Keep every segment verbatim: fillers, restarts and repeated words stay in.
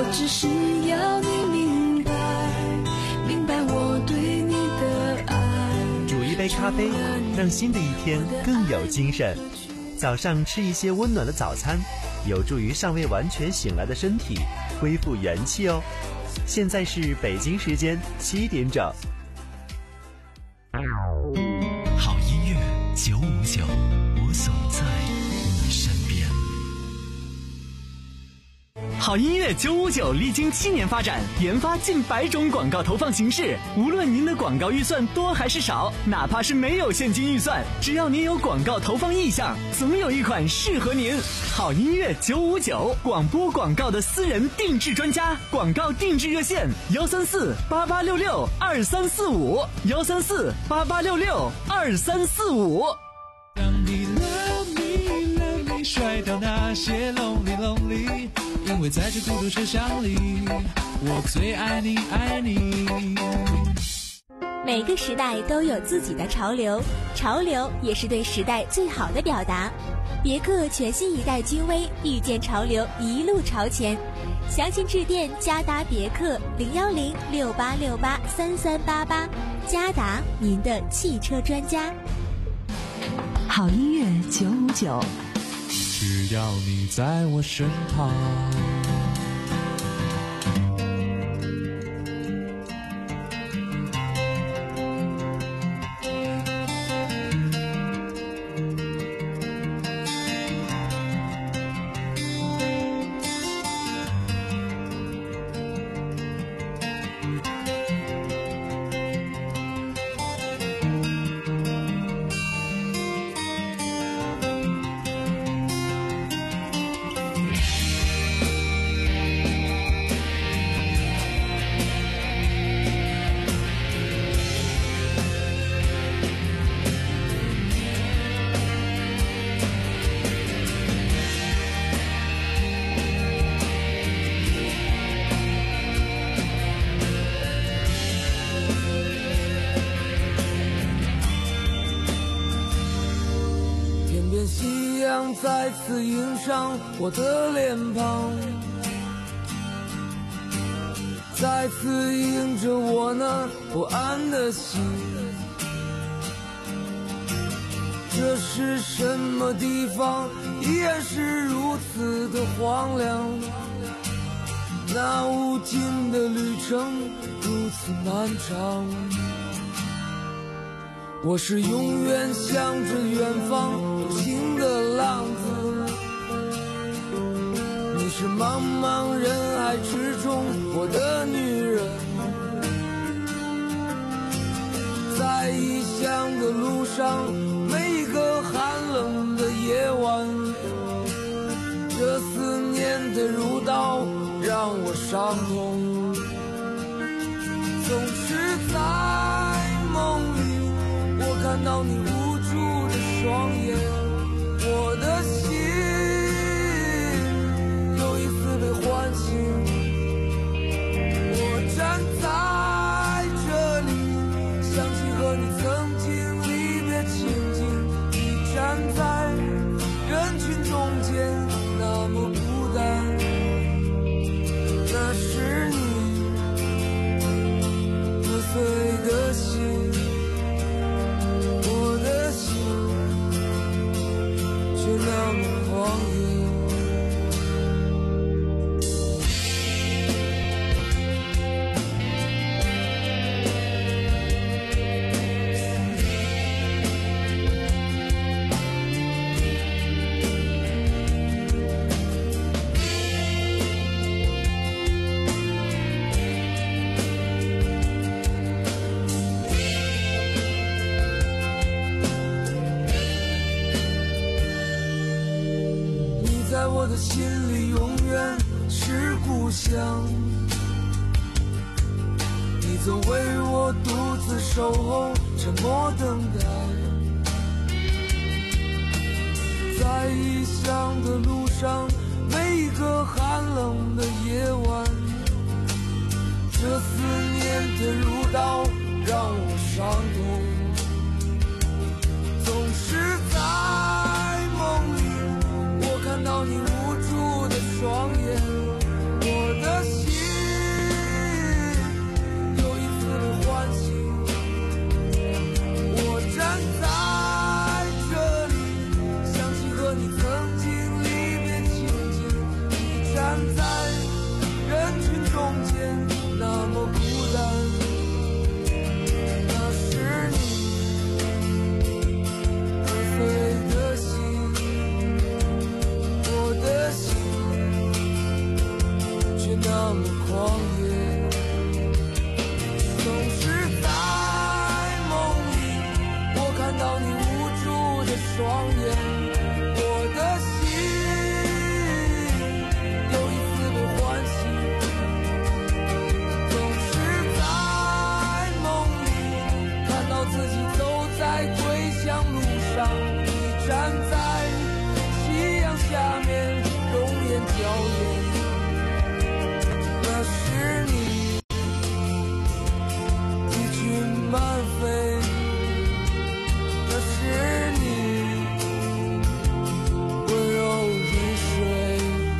只是要你明白，明白我对你的爱。 煮一杯咖啡，让新的一天更有精神。早上吃一些温暖的早餐，有助于尚未完全醒来的身体恢复元气哦。现在是北京时间七点整。 好音乐九五九，我总在你身边。好音乐九五九历经七年发展，研发近百种广告投放形式。无论您的广告预算多还是少，哪怕是没有现金预算，只要您有广告投放意向，总有一款适合您。好音乐九五九，广播广告的私人定制专家，广告定制热线：幺三四八八六六二三四五，幺三四八八六六二三四五。 让你 love me love me， 甩掉那些 lonely lonely， 因为在这孤独车厢里，我最爱你爱你。 每个时代都有自己的潮流，潮流也是对时代最好的表达。别克全新一代君威，遇见潮流，一路朝前。详情致电嘉达别克零幺零六八六八三三八八，嘉达，您的汽车专家。 好音乐九五九， 只要你在我身旁。 夕阳再次映上我的脸庞，再次映着我那不安的心。这是什么地方，依然是如此的荒凉，那无尽的旅程如此漫长。我是永远向着远方独行的浪子，你是茫茫人海之中我的女人。在异乡的路上，每一个寒冷的夜晚，这思念的如刀让我伤痛。总是在梦里我看到你无助的双眼，我的心又一次被唤醒。我站在这里，想起和你曾经离别情景，你站在人群中间，那么孤单。那是你破碎的心，那么荒野。在我的心里永远是故乡，你总为我独自守候，沉默等待。在异乡的路上，每一个寒冷的夜晚，这思念的如刀让我伤痛。总是在梦里，我看到你无助的双眼，我的心那么狂野，总是在梦里我看到你无助的双眼，我的心又一次被唤醒，总是在梦里看到自己走在归乡路上，你站在夕阳下面容颜娇艳，那是你一群慢飞，那是你温柔如水。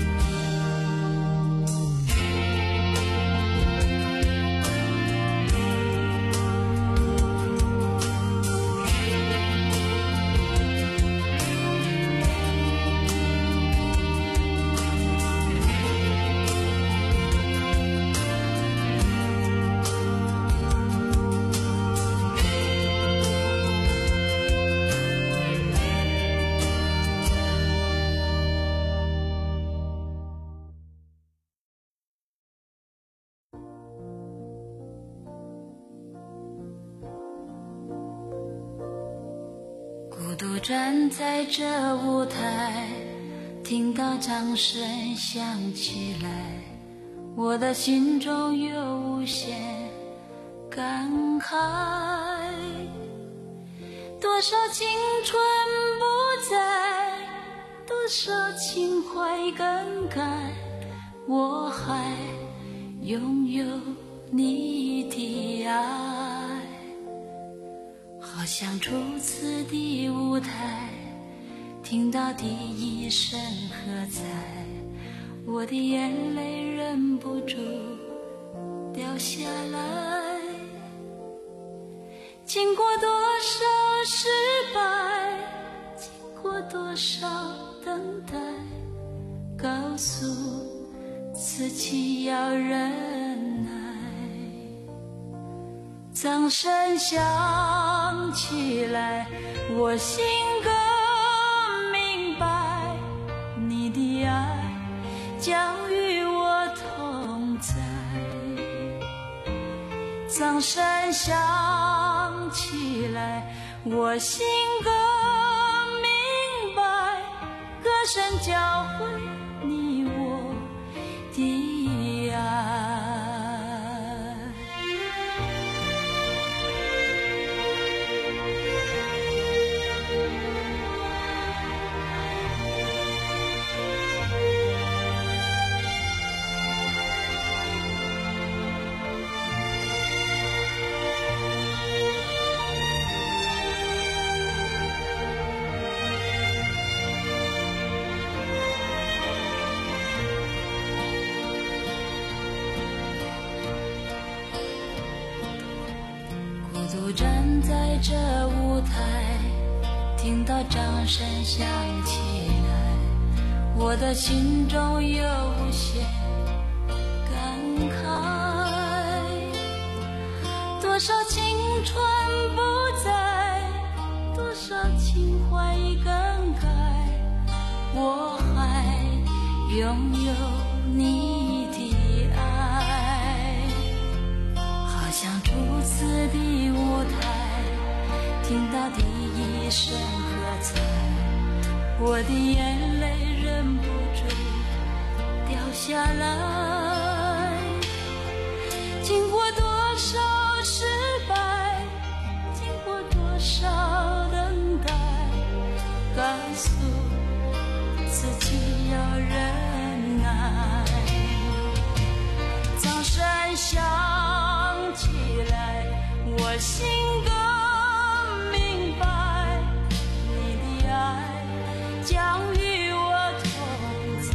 孤独站在这舞台，听到掌声响起来，我的心中有无限感慨。多少青春不在，多少情怀更改，我还拥有你的爱。好像初次的舞台，听到第一声喝彩，我的眼泪忍不住掉下来。经过多少失败，经过多少等待，告诉自己要忍耐。掌声响起来，我心更明白，你的爱将与我同在。掌声响起来，我心更明白，歌声教会你我的爱。独站在这舞台，听到掌声响起来，我的心中有无限感慨。多少青春不在，多少情怀已更改，我还拥有你的爱。好像初次的舞台，听到第一声喝彩，我的眼泪忍不住掉下来。经过多少失败，经过多少等待，告诉自己要忍耐。掌声响起来，我心更明白，你的爱将与我同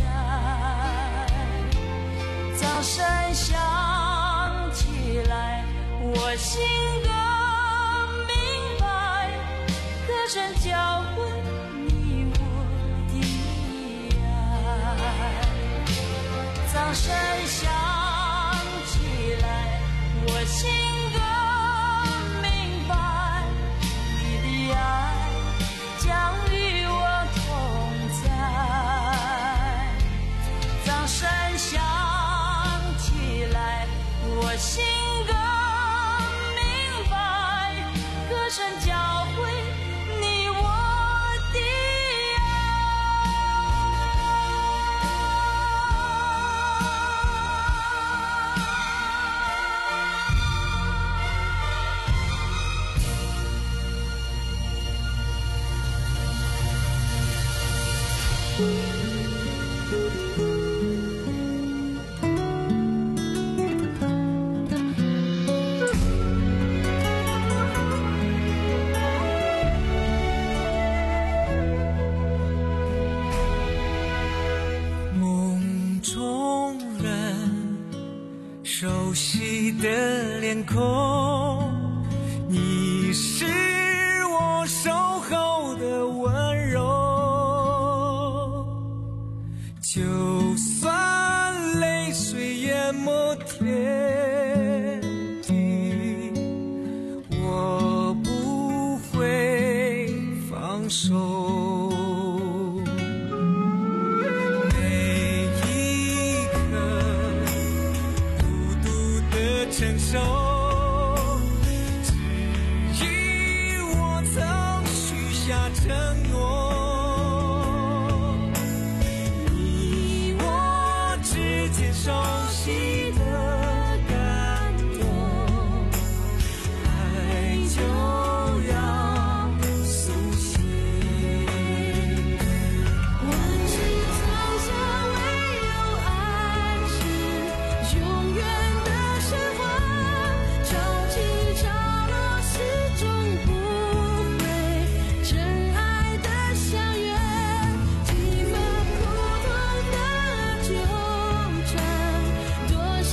在。掌声响起来，我心更明白，歌声教会你我的爱。掌声响起来，我心更明白，你的爱将与我同在。掌声响起我心更明白，歌声教会你我的梦中人，熟悉的脸孔，你是我守候的温柔，就算泪水淹没天地，我不会放手。承受，只因我曾许下承诺，你我之间熟悉的感动，爱就要苏醒。 万事藏下唯有爱是永远的神话。潮起潮落，始终不会真爱的相约，几番苦痛的纠缠，多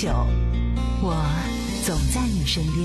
九，我总在你身边。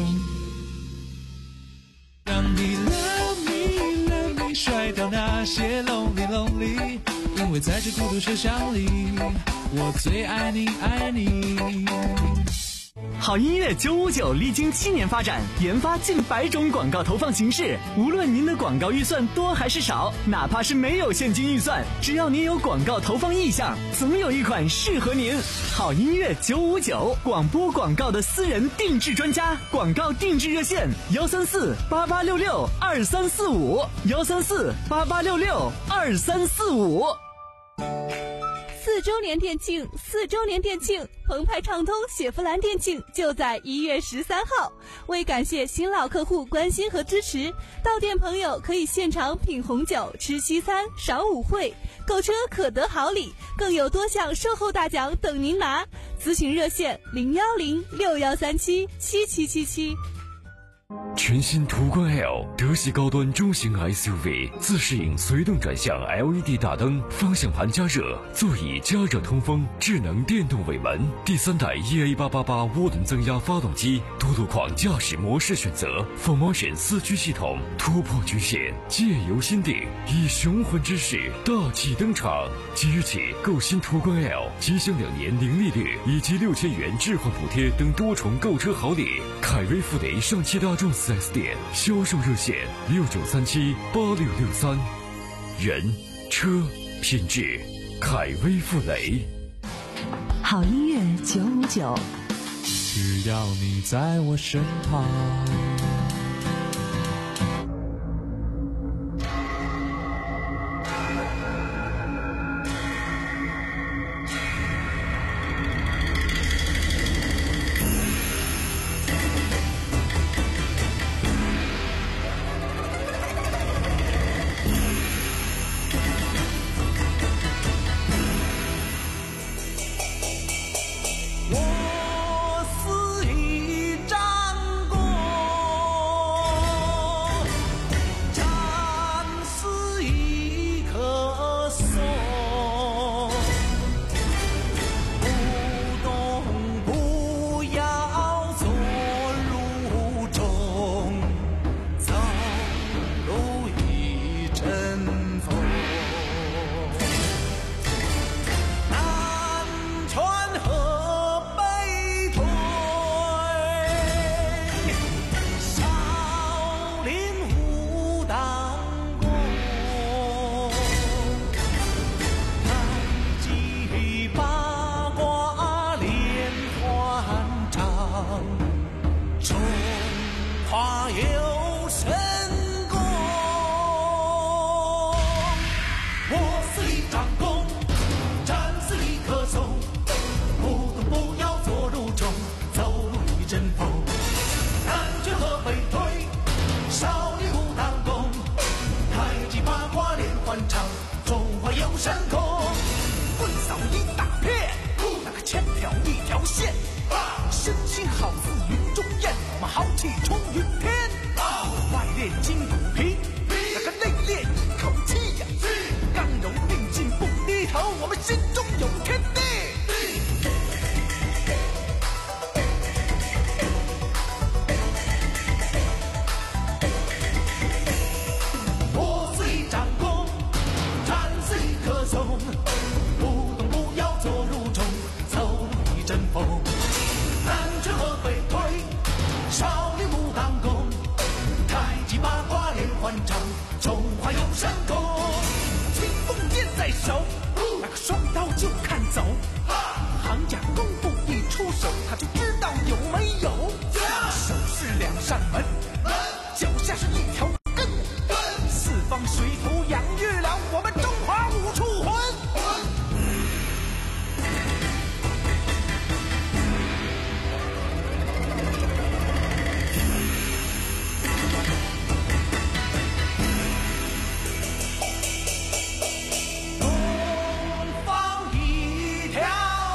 让你 love me love me 甩掉那些 lonely lonely， 因为在这孤独车厢里，我最爱你爱你。 好音乐九五九历经七年发展，研发近百种广告投放形式。无论您的广告预算多还是少，哪怕是没有现金预算，只要您有广告投放意向，总有一款适合您。好音乐九五九，广播广告的私人定制专家，广告定制热线：幺三四八八六六二三四五，幺三四八八六六二三四五。 四周年店庆，四周年店庆，澎湃畅通雪佛兰店庆就在一月十三号。为感谢新老客户关心和支持，到店朋友可以现场品红酒、吃西餐、赏舞会，购车可得好礼，更有多项售后大奖等您拿。咨询热线零幺零六幺三七七七七七。 全新途观 L 德系高端中型 S U V， 自适应随动转向 L E D 大灯，方向盘加热，座椅加热通风，智能电动尾门，第三代 E A 八八八 涡轮增压发动机，多路况驾驶模式选择 ，four motion 四驱系统，突破局限，借由心定，以雄浑之势大气登场。即日起购新途观 L， 即享两年零利率以及六千元置换补贴等多重购车好礼。凯威富雷上汽大众四 S 店销售热线六九三七八六六三，人车品质，凯威富雷。 好音乐九五九， 只要你在我身旁。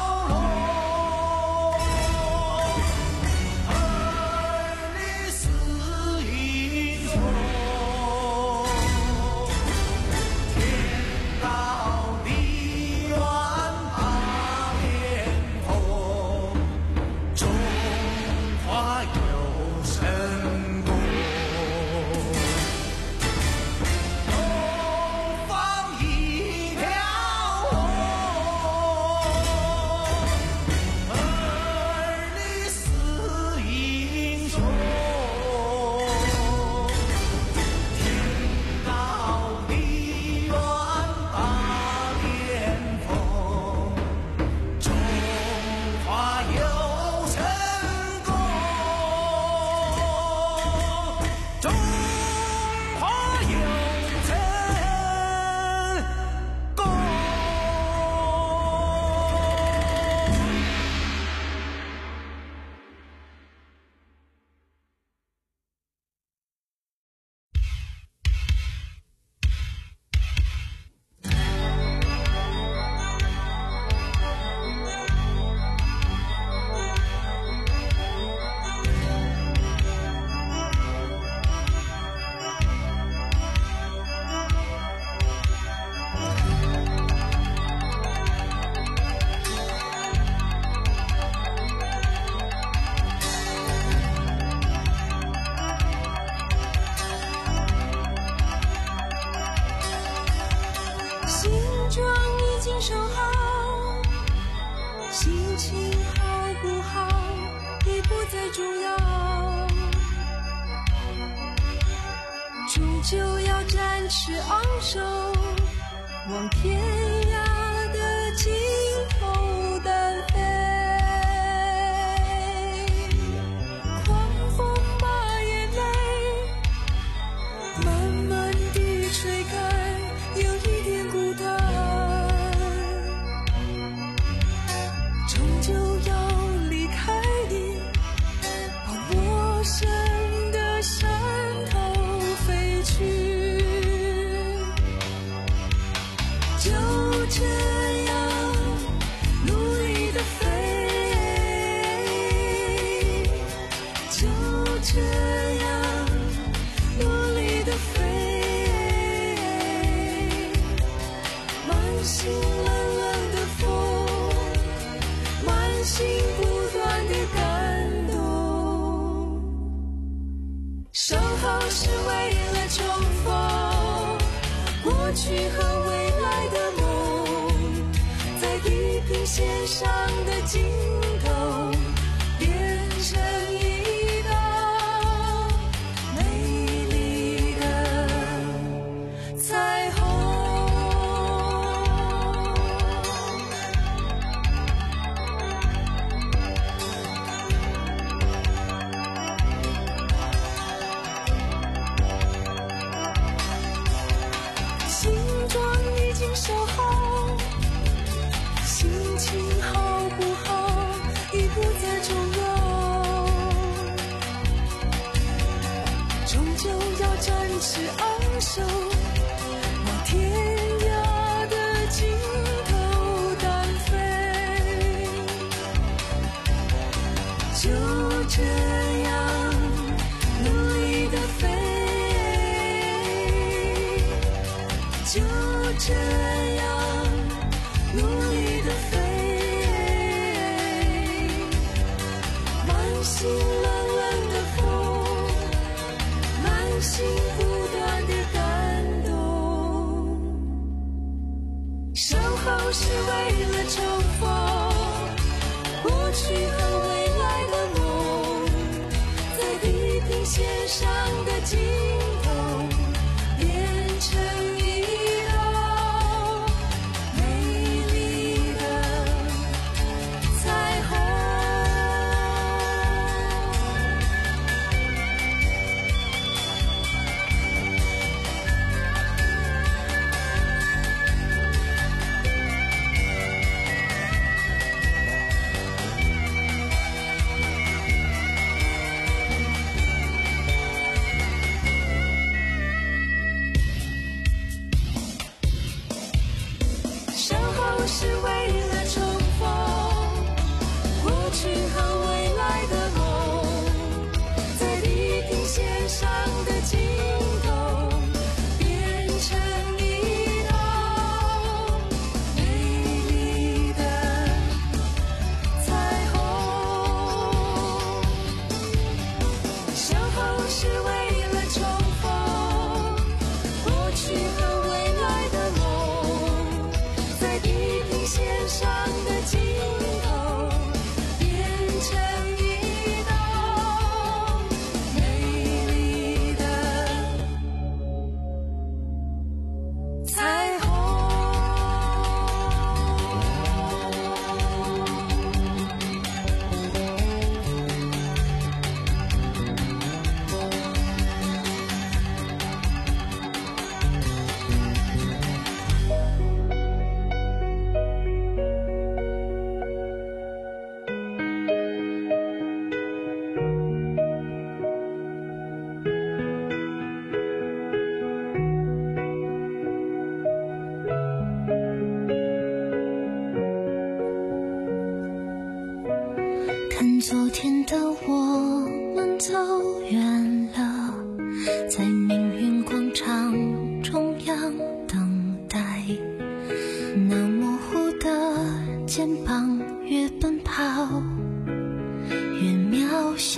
二零四就要展翅昂首，往天涯的尽头单飞。狂风把眼泪慢慢地吹干，有一点孤单，终究要离开你，往陌生的山头飞去。就这样努力地飞，就这样努力地飞，满心冷冷的风，满心不断的感动。稍后是为了重逢过去和未来的梦，在地平线上的尽头变成一道美丽的彩虹。形状已经收好，心情好不好已不再重要，终究要展翅昂首，往天涯的尽头单飞。就这样努力地飞，就这样努力地飞，满心冷冷的风，满心不断的感动。稍后是为了重逢过去和未来的梦，在地平线上的尽头变成一道美丽的彩虹。 是为了重逢，过去和未来的梦，在地平线上的尽头，变成一道美丽的彩虹。 看昨天的我们走远了，在命运广场中央等待，那模糊的肩膀越奔跑越渺小，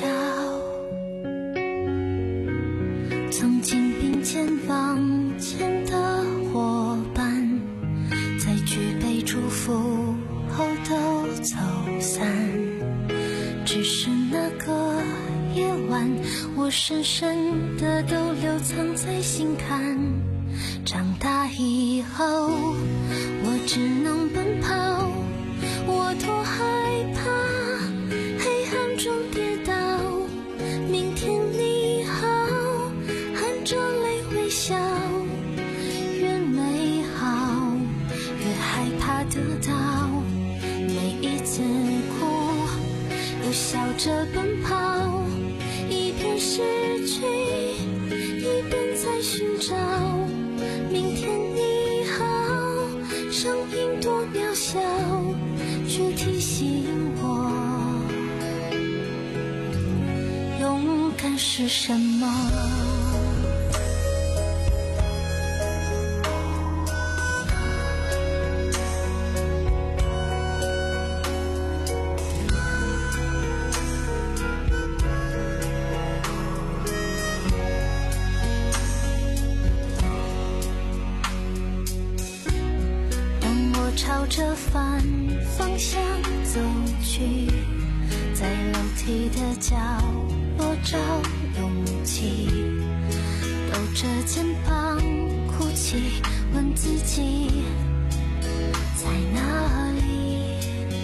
曾经并肩往前的伙伴，在举杯祝福后都走散，只是那个夜晚，我深深的都留藏在心坎。长大以后，我只能奔跑，我多害怕黑暗中跌倒。明天你好，含着泪微笑，越美好越害怕得到，每一次哭又笑着奔跑，一边失去一边在寻找。明天你好，声音多渺小，却提醒我勇敢是什么。朝着反方向走去，在楼梯的角落找勇气，抖着肩膀哭泣，问自己在哪里。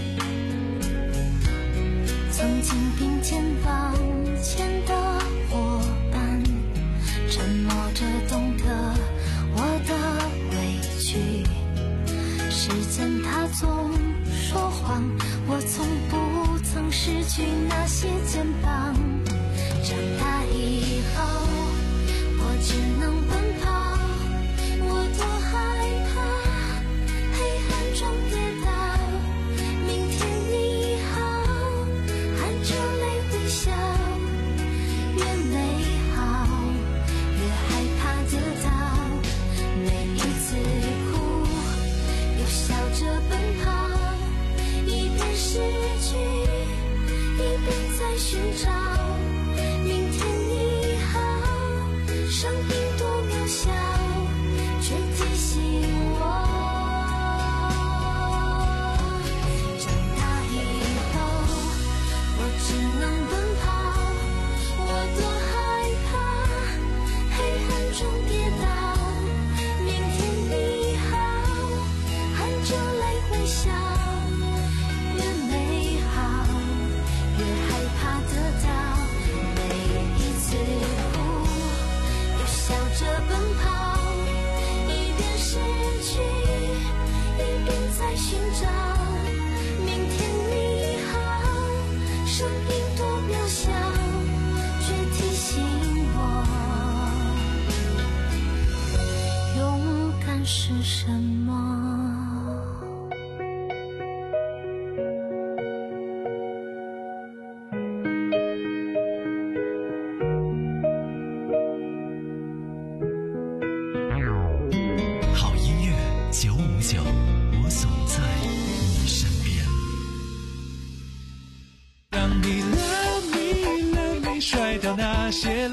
曾经并肩往前的伙伴，沉默着懂得我的委屈，时间它总说谎，我从不曾失去那些肩膀。长大以后，我只能奔跑，我多害怕黑暗中跌倒。明天你好，含着泪微笑，越美好越害怕得到，每一次哭又笑着奔跑，一边失去一边在寻找。明天你好，声音多渺小，却提醒我长大以后我只能奔跑，我多害怕黑暗中跌倒。明天你好，含着泪微笑，越美好越害怕得到，每一次哭又笑着奔跑，一边失去一边在寻找。明天你好，声音多渺小，却提醒我勇敢是什么。 好音乐九五九，我总在你身边。 让你 love me love me 甩掉那些 lonely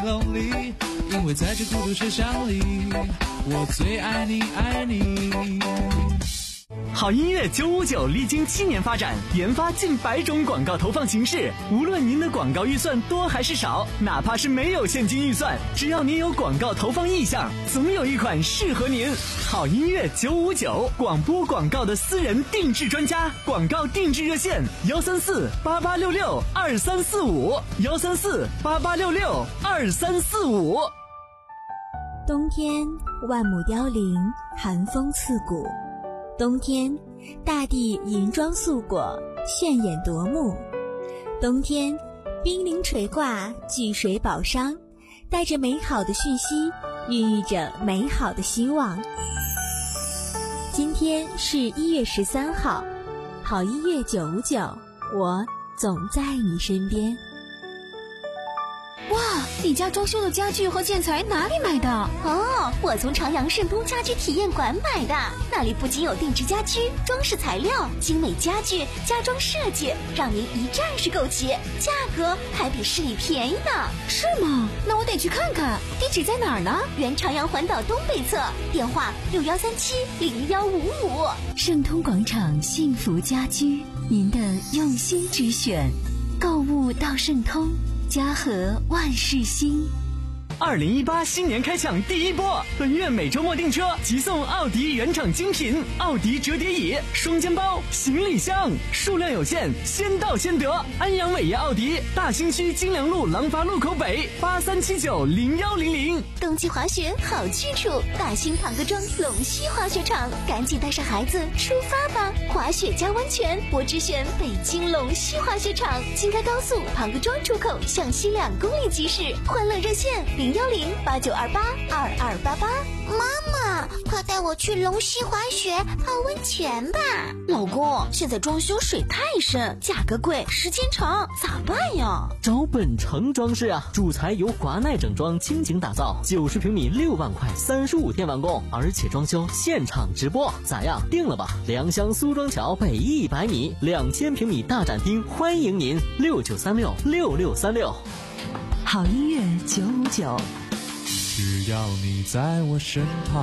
lonely， 因为在这孤独车厢里，我最爱你爱你。 好音乐九五九历经七年发展，研发近百种广告投放形式。无论您的广告预算多还是少，哪怕是没有现金预算，只要您有广告投放意向，总有一款适合您。好音乐九五九，广播广告的私人定制专家，广告定制热线：幺三四八八六六二三四五，幺三四八八六六二三四五。 冬天万木凋零，寒风刺骨。冬天，大地银装素裹，炫眼夺目。冬天，冰凌垂挂，聚水宝商，带着美好的讯息，孕育着美好的希望。今天是一月十三号，好音乐九五九，我总在你身边。 哇，你家装修的家具和建材哪里买的？ 哦，我从长阳盛都家居体验馆买的，那里不仅有定制家居、装饰材料、精美家具、家装设计，让您一站式购齐，价格还比市里便宜呢。 是吗？那我得去看看。地址在哪儿呢？ 原长阳环岛东北侧，电话六幺三七零幺五五。 盛通广场幸福家居，您的用心之选，购物到盛通。家和万事兴。 二零一八新年开抢第一波，本月每周末订车即送奥迪原厂精品奥迪折叠椅、双肩包、行李箱，数量有限，先到先得。安阳伟业奥迪大兴区金良路廊坊路口北八三七九零幺零零。 冬季滑雪好去处，大兴庞各庄龙溪滑雪场，赶紧带上孩子出发吧！滑雪加温泉，我只选北京龙溪滑雪场，京开高速庞各庄出口向西两公里即驶。欢乐热线零幺零八九二八二二八八。 妈妈，快带我去龙溪滑雪泡温泉吧！ 老公，现在装修水太深，价格贵，时间长，咋办呀？ 找本城装饰啊，主材由华奈整装倾情打造，九十平米六万块，三十五天完工，而且装修现场直播，咋样？定了吧？良乡苏庄桥北一百米，两千平米大展厅，欢迎您六九三六六六三六。 好音乐九五九， 只要你在我身旁。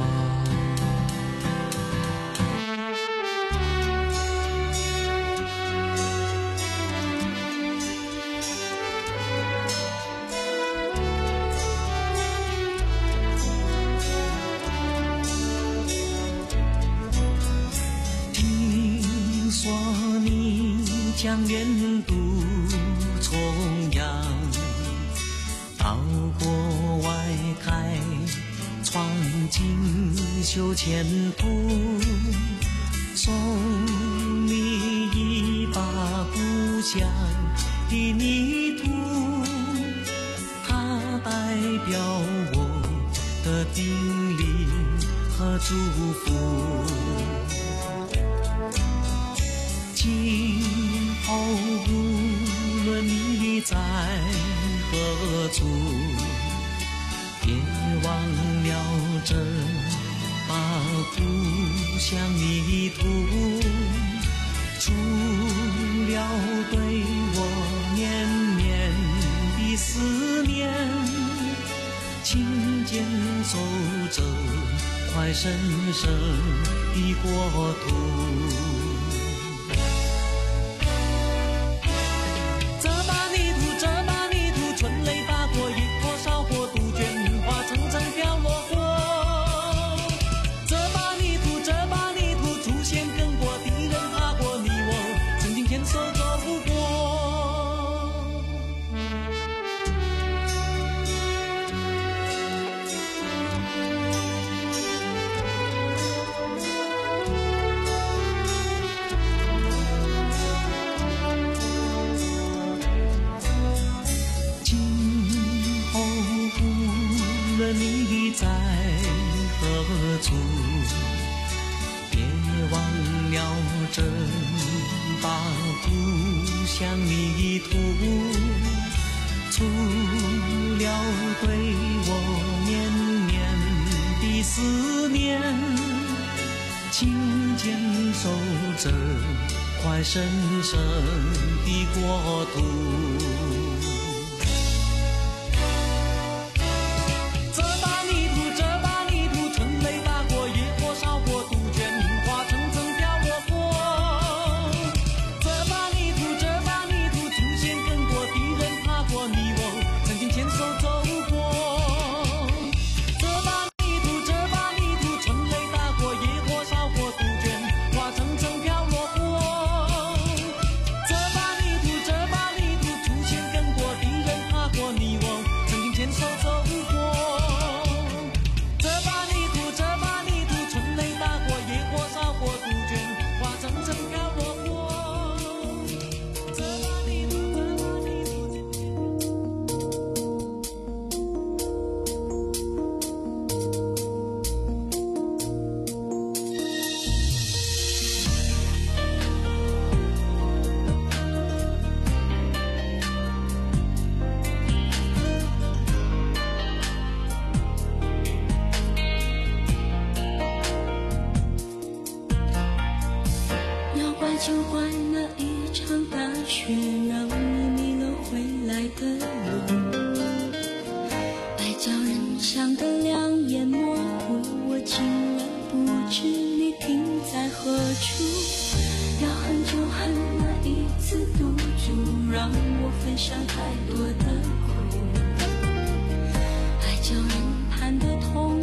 听说你将远渡重洋，到国外开创锦绣前途，送你一把故乡的泥土，它代表我的叮咛和祝福。今后无论你在何处，别忘了这把故乡泥土，除了对我绵绵的思念，请坚守这块神圣的国土。你在何处，别忘了这把故乡泥土，除了对我绵绵的思念，请坚守这块神圣的国土。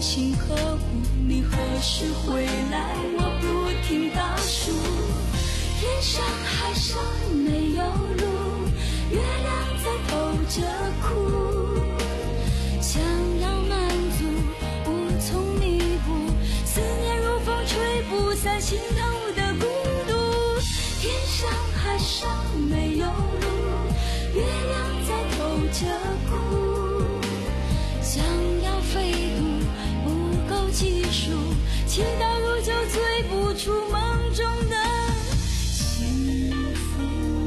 行何故？你何时回来？我不停倒数，天上海上没有路，月亮在偷着哭，想要满足无从弥补，思念如风吹不散心头的孤独，天上海上没有路，月亮在偷着哭，想要飞渡不够技术，祈祷如酒醉不出梦中的幸福。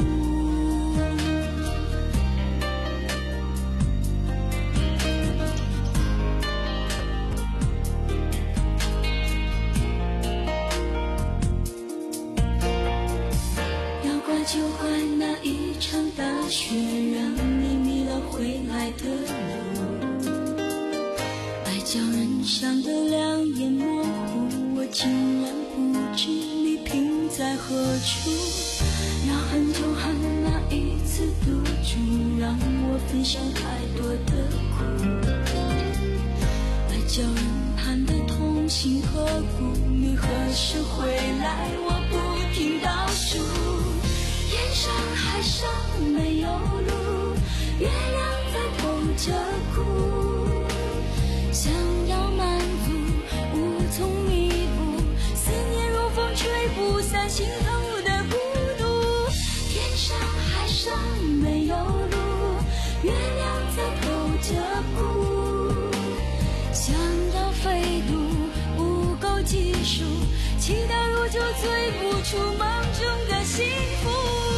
要怪就怪那一场大雪，让你迷了回来的路，爱叫人想得两眼模糊，我竟然不知你停在何处，要恨就恨那一次赌注，让我分享太多的苦，爱叫人盼得痛心何故？你何时回来？我不停倒数，天上海上没有路，月亮在偷着哭，想要满足无从弥补，思念如风吹不散心头的孤独，天上海上没有路，月亮在偷着哭，想要飞渡不够技术，祈祷如酒醉不出梦中的幸福，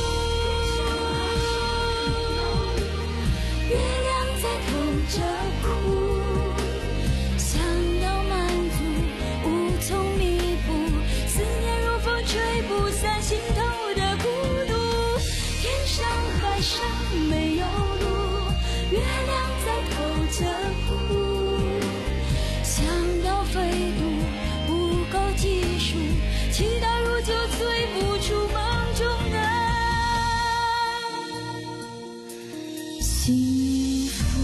月亮在偷着哭，想要满足无从弥补，思念如风吹不散心头的孤独，天上海上没有路，月亮在偷着哭，想要飞渡不够技术，祈祷如酒醉不出梦中的幸福。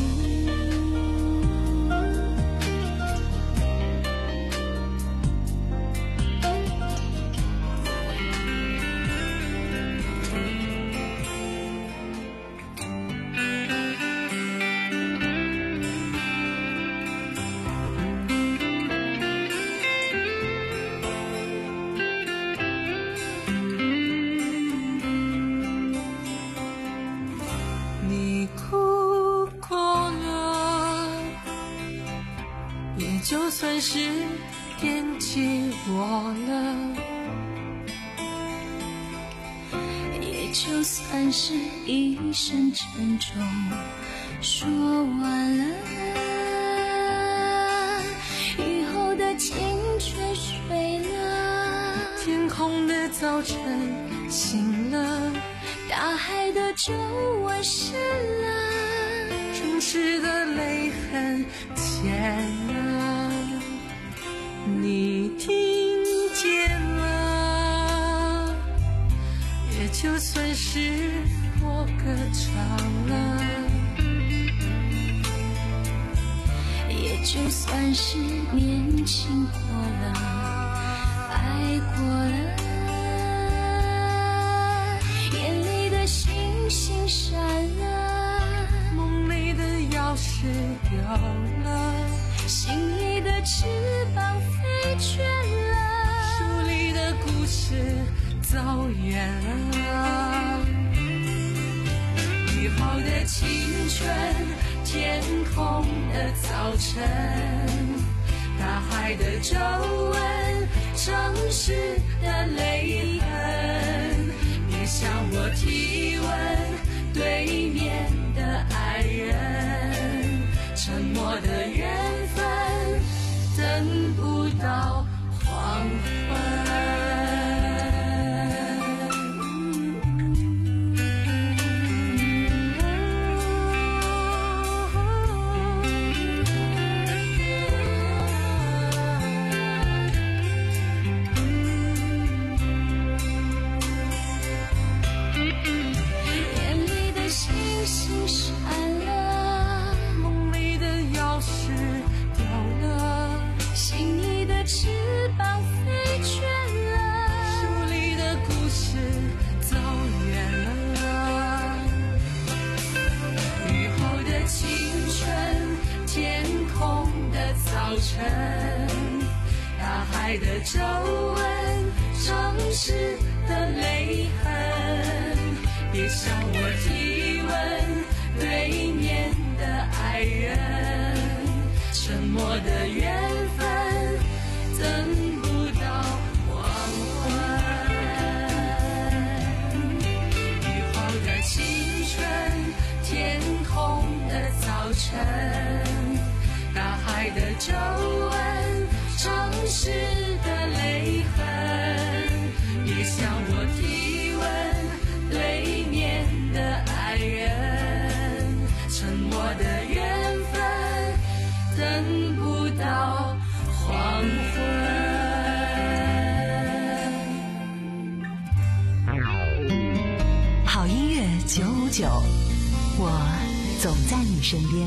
你哭过了，也就算是惦记我了， 也就算是一声沉重说完了，以后的青春睡了， 天空的早晨醒了， 大海的皱纹深了， 城市的泪痕浅了，你听见了，也就算是我歌唱了， 也就算是年轻过了，爱过了，眼里的星星闪了， 梦里的钥匙丢了， 心里的翅膀飞倦了， 书里的故事走远了，以后的青春，天空的早晨，大海的皱纹，城市的泪痕，别向我提问对面的爱人，沉默的缘分等不到黄昏。 星闪了， 梦里的钥匙掉了， 晨，大海的皱纹，城市的泪痕，别向我提问对面的爱人，沉默的缘分等不到黄昏，雨后的青春，天空的早晨，大海的皱纹，城市的泪痕，别向我提问对面的爱人，沉默的缘分等不到黄昏。 好音乐九五九，我总在你身边。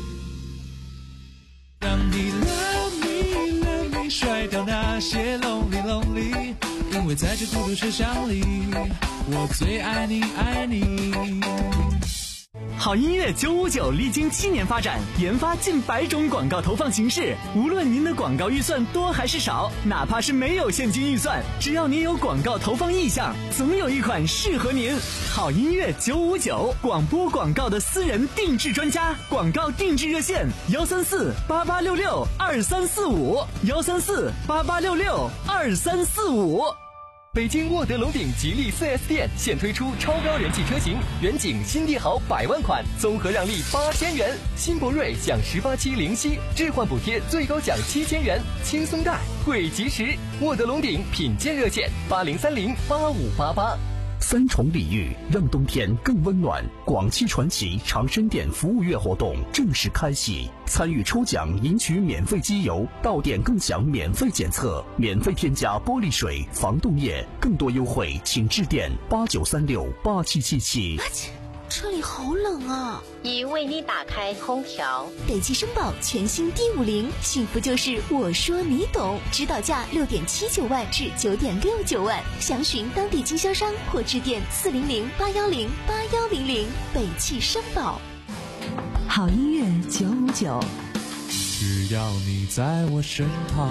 让你 love me love me 甩掉那些 lonely lonely， 因为在这孤独车厢里，我最爱你爱你。 好音乐九五九历经七年发展，研发近百种广告投放形式。无论您的广告预算多还是少，哪怕是没有现金预算，只要您有广告投放意向，总有一款适合您。好音乐九五九，广播广告的私人定制专家，广告定制热线：幺三四八八六六二三四五，幺三四八八六六二三四五。 北京沃德龙鼎吉利 四 S 店现推出超高人气车型，远景新帝豪百万款，综合让利八千元，新博瑞享十八期零息置换补贴，最高享七千元，轻松贷惠及时。沃德龙鼎品鉴热线：八零三零八五八八。 三重礼遇让冬天更温暖。广汽传祺长生店服务月活动正式开启，参与抽奖赢取免费机油，到店更享免费检测，免费添加玻璃水、防冻液，更多优惠请致电八九三六八七七七。 这里好冷啊！ 已为你打开空调。 北汽绅宝全新 D 五零，幸福就是我说你懂，指导价六点七九万至九点六九万，详询当地经销商或致电四零零八幺零八幺零零。北汽绅宝。 好音乐九五九， 只要你在我身旁。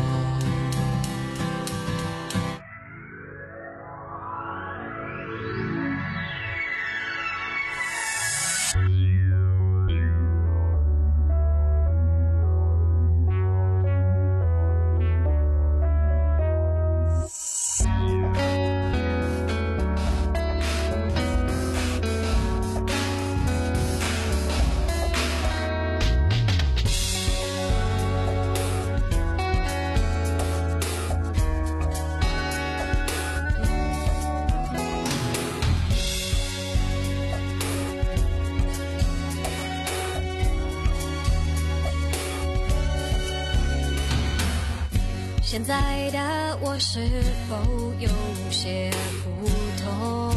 现在的我是否有些不同？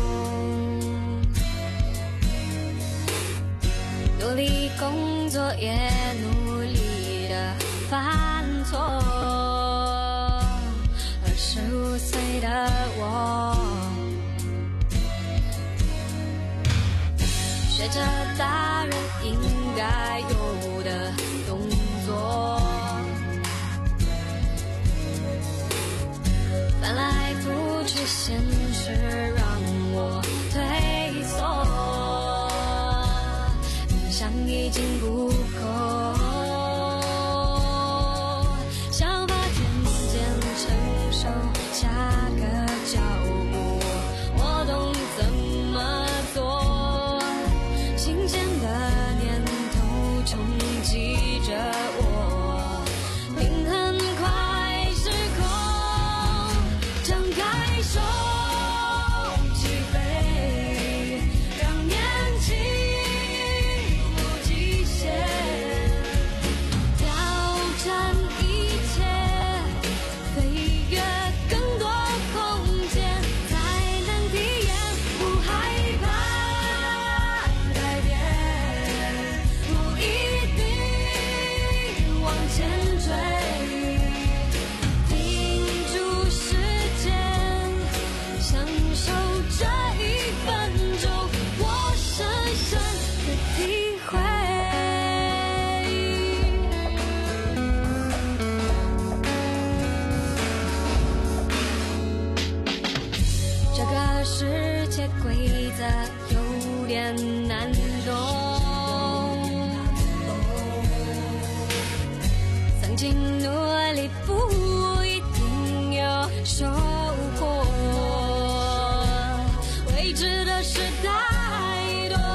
努力工作也努力的犯错，二十五岁的我，学着大人应该有的动作，翻来覆去，现实让我退缩，冥想已经不够，想法渐渐成熟，下个脚步我懂怎么做，心曾经努力不一定有收获，未知的事太多。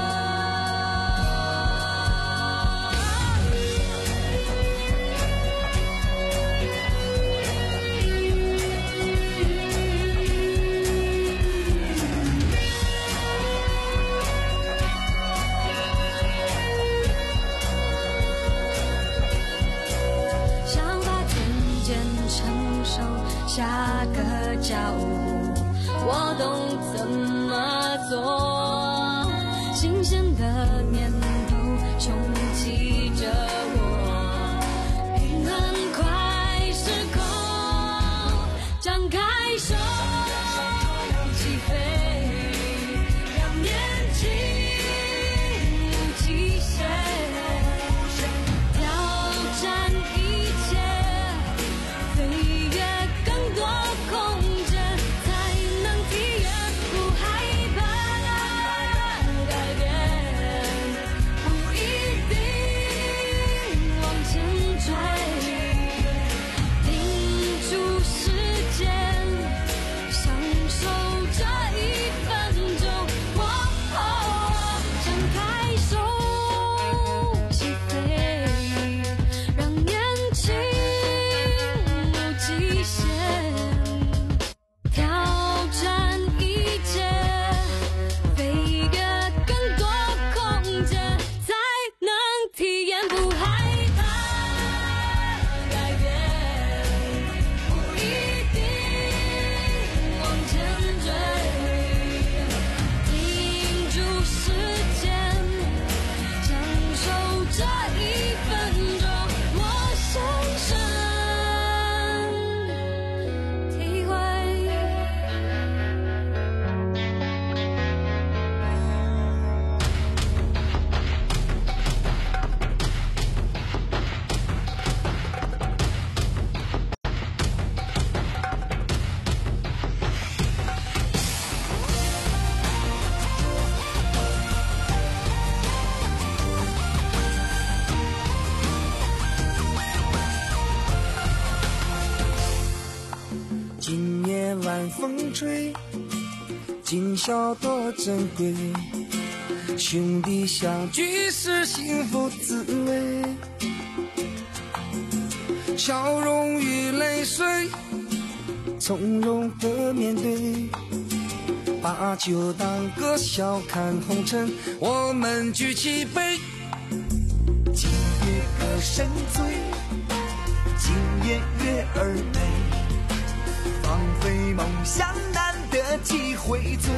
下个脚步，我懂怎么做。新鲜的念头冲击着我，平衡快失控，张开手起飞，让年轻无极限，挑战一切，飞跃更多空间，才能体验不害怕改变，不一定往前追，定住时间，享受这一分钟。我张开手起飞，让年轻无极限，挑战一切，飞跃更多空间，才能体验不害怕改变，不一定往前追，定住时间，享受这一分钟。我深深体会。 今夜晚风吹，今宵多珍贵，兄弟相聚是幸福滋味，笑容与泪水从容的面对，把酒当歌，笑看红尘，我们举起杯，今夜歌声醉，今夜月儿美，放飞梦想，难得几回醉。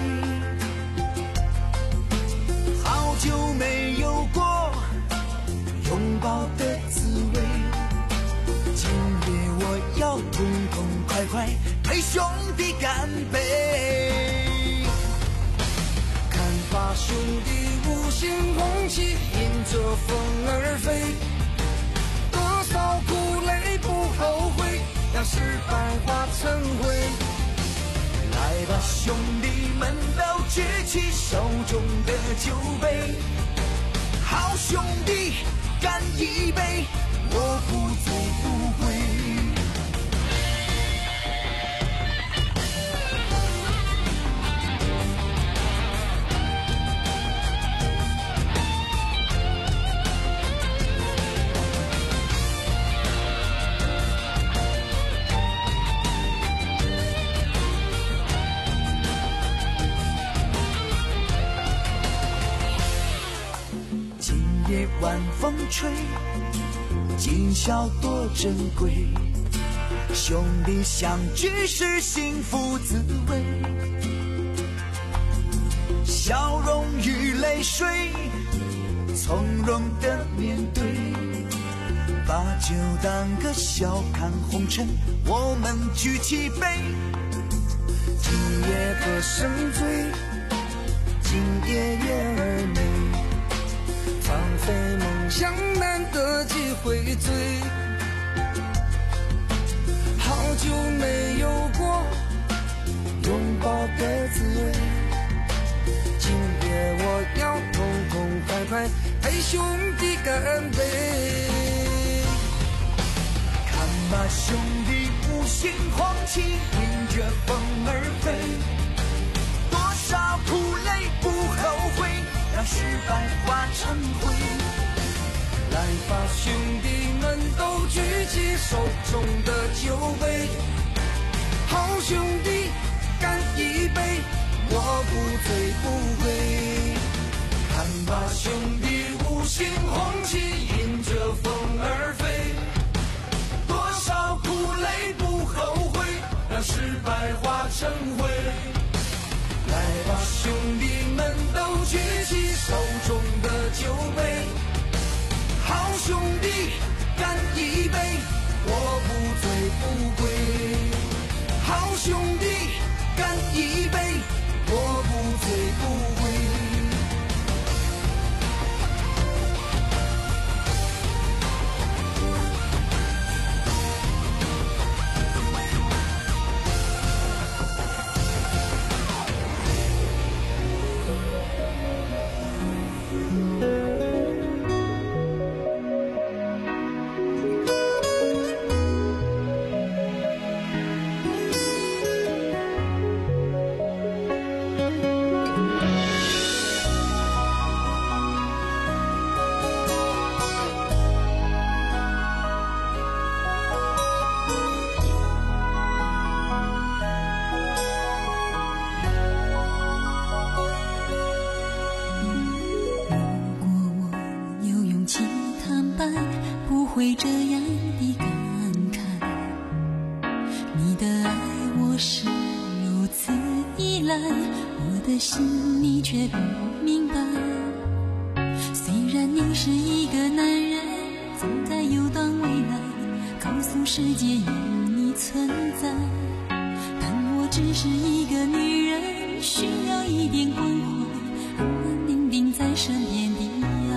好久没有过拥抱的滋味，今夜我要痛痛快快陪兄弟干杯。看把兄弟五星红旗迎着风儿飞，多少苦累不后悔，让失败化成灰。来吧，兄弟们都举起手中的酒杯，好兄弟干一杯，我不醉不归。夜晚风吹，今宵多珍贵，兄弟相聚是幸福滋味，笑容与泪水从容的面对，把酒当歌，笑看红尘，我们举起杯，今夜歌声醉，今夜月儿美，放飞梦想，难得几回醉，好久没有过拥抱的滋味，今夜我要痛痛快快陪兄弟干杯。 兄弟五星红旗迎着风儿飞，多少苦累不后悔，让失败化成灰。来吧，兄弟们都举起手中的酒杯，好兄弟干一杯，我不醉不归。看吧，兄弟五星红旗迎着风而飞，多少苦累不后悔，让失败化成灰。来吧，兄弟们都举起手中的酒杯，好兄弟干一杯，我不醉不归。好兄弟干一杯，我不醉不归。 会这样的感慨，你的爱我是如此依赖，我的心你却不明白。虽然你是一个男人，总在游荡未来，告诉世界有你存在，但我只是一个女人，需要一点关怀，安安定定在身边的爱。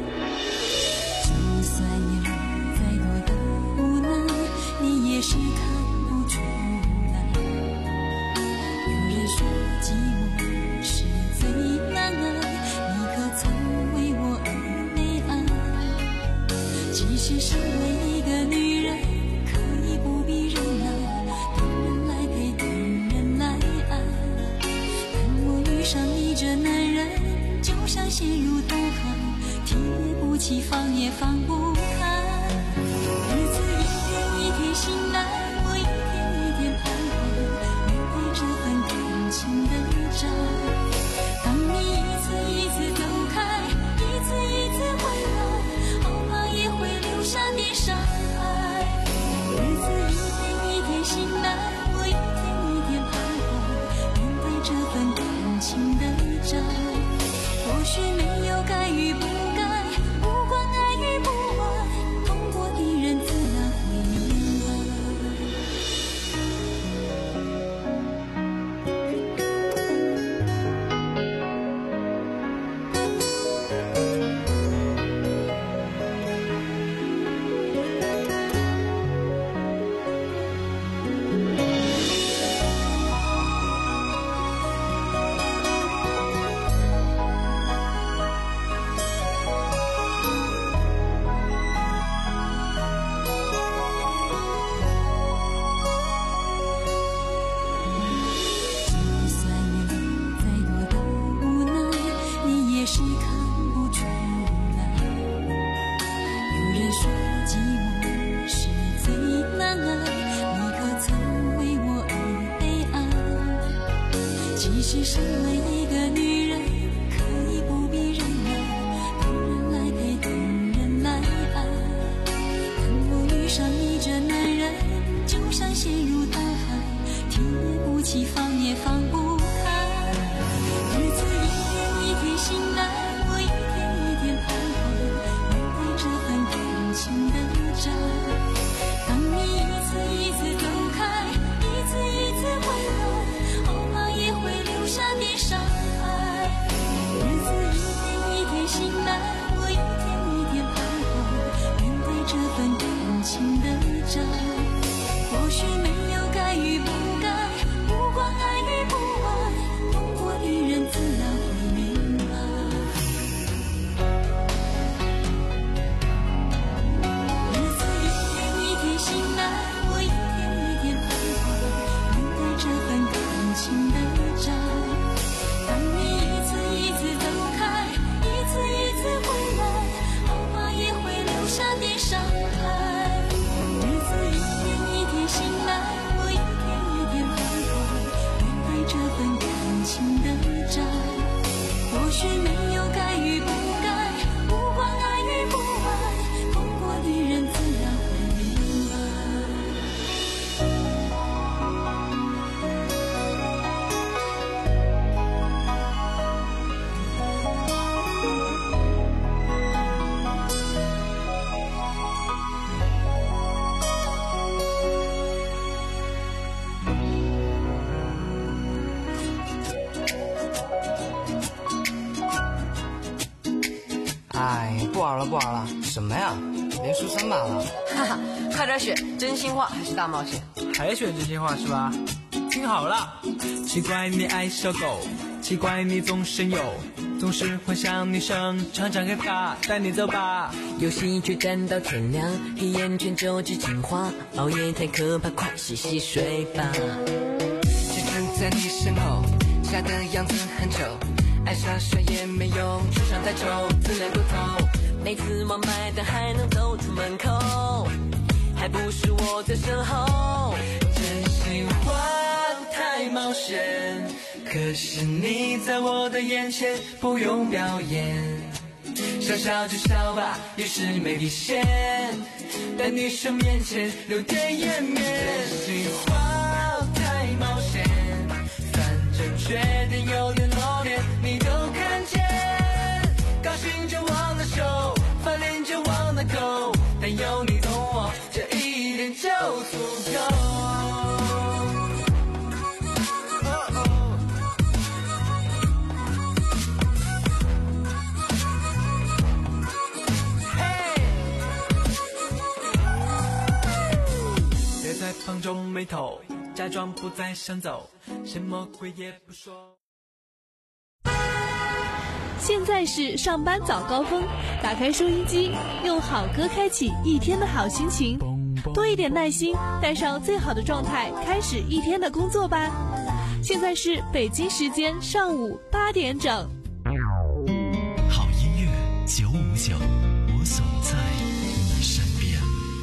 就算有再多的无奈，你也是看不出来。有人说寂寞是最难挨，你可曾为我而悲哀？其实身为一个女人，可以不必忍耐，等人来陪，等人来爱。但我遇上你这男人，就像陷入大海，提也不起，放也放不开。日子一天一天醒来，我一天一天徘徊，面对这份感情的债。当你一次一次走开，一次一次回来，恐怕也会留下点伤害。日子一天一天醒来，我一天一天徘徊，面对这份感情的债。或许没有该与不该，不管爱与不爱，痛过的人自然会明白。其实身为一个女人，可以不必忍耐，等人来陪，等人来爱。但我遇上你这男人，就像陷入大海，提也不起，放也放不开。日子一天一天醒来，我一天一天徘徊，面对这份感情的债。当你一次一次走开，一次一次回来，恐怕也会留下点伤害。日子一天一天醒来，我一天一天徘徊，面对这份感情的债。或许没有该与不该，不管爱与不爱，痛过的人自然会明白。日子一天一天醒来， 馆了？什么呀？连书三把了？ 哈哈，快点选真心话还是大冒险？ 还选真心话是吧？听好了，奇怪你爱小狗，奇怪你总神游，总是幻想女生，常常害怕，带你走吧。 游戏却站到天亮，黑眼圈就只精华，熬夜太可怕，快洗洗睡吧。 只站在你身后，傻的样子很丑，爱傻傻也没用，出上太丑，自恋骨头。 每次忘买单还能走出门口，还不是我在身后。 真心话太冒险，可是你在我的眼前不用表演，笑笑就笑吧，也是没底线，在女生面前留点颜面。真心话太冒险，反正缺点有点露脸，你都看见。高兴就忘了手，翻脸就忘了狗，但有你懂我，这一点就足够。别再放皱眉头，假装不再想走，什么鬼也不说。 现在是上班早高峰，打开收音机，用好歌开启一天的好心情，多一点耐心，带上最好的状态，开始一天的工作吧。现在是北京时间上午八点整。 好音乐九五九，我总在你身边。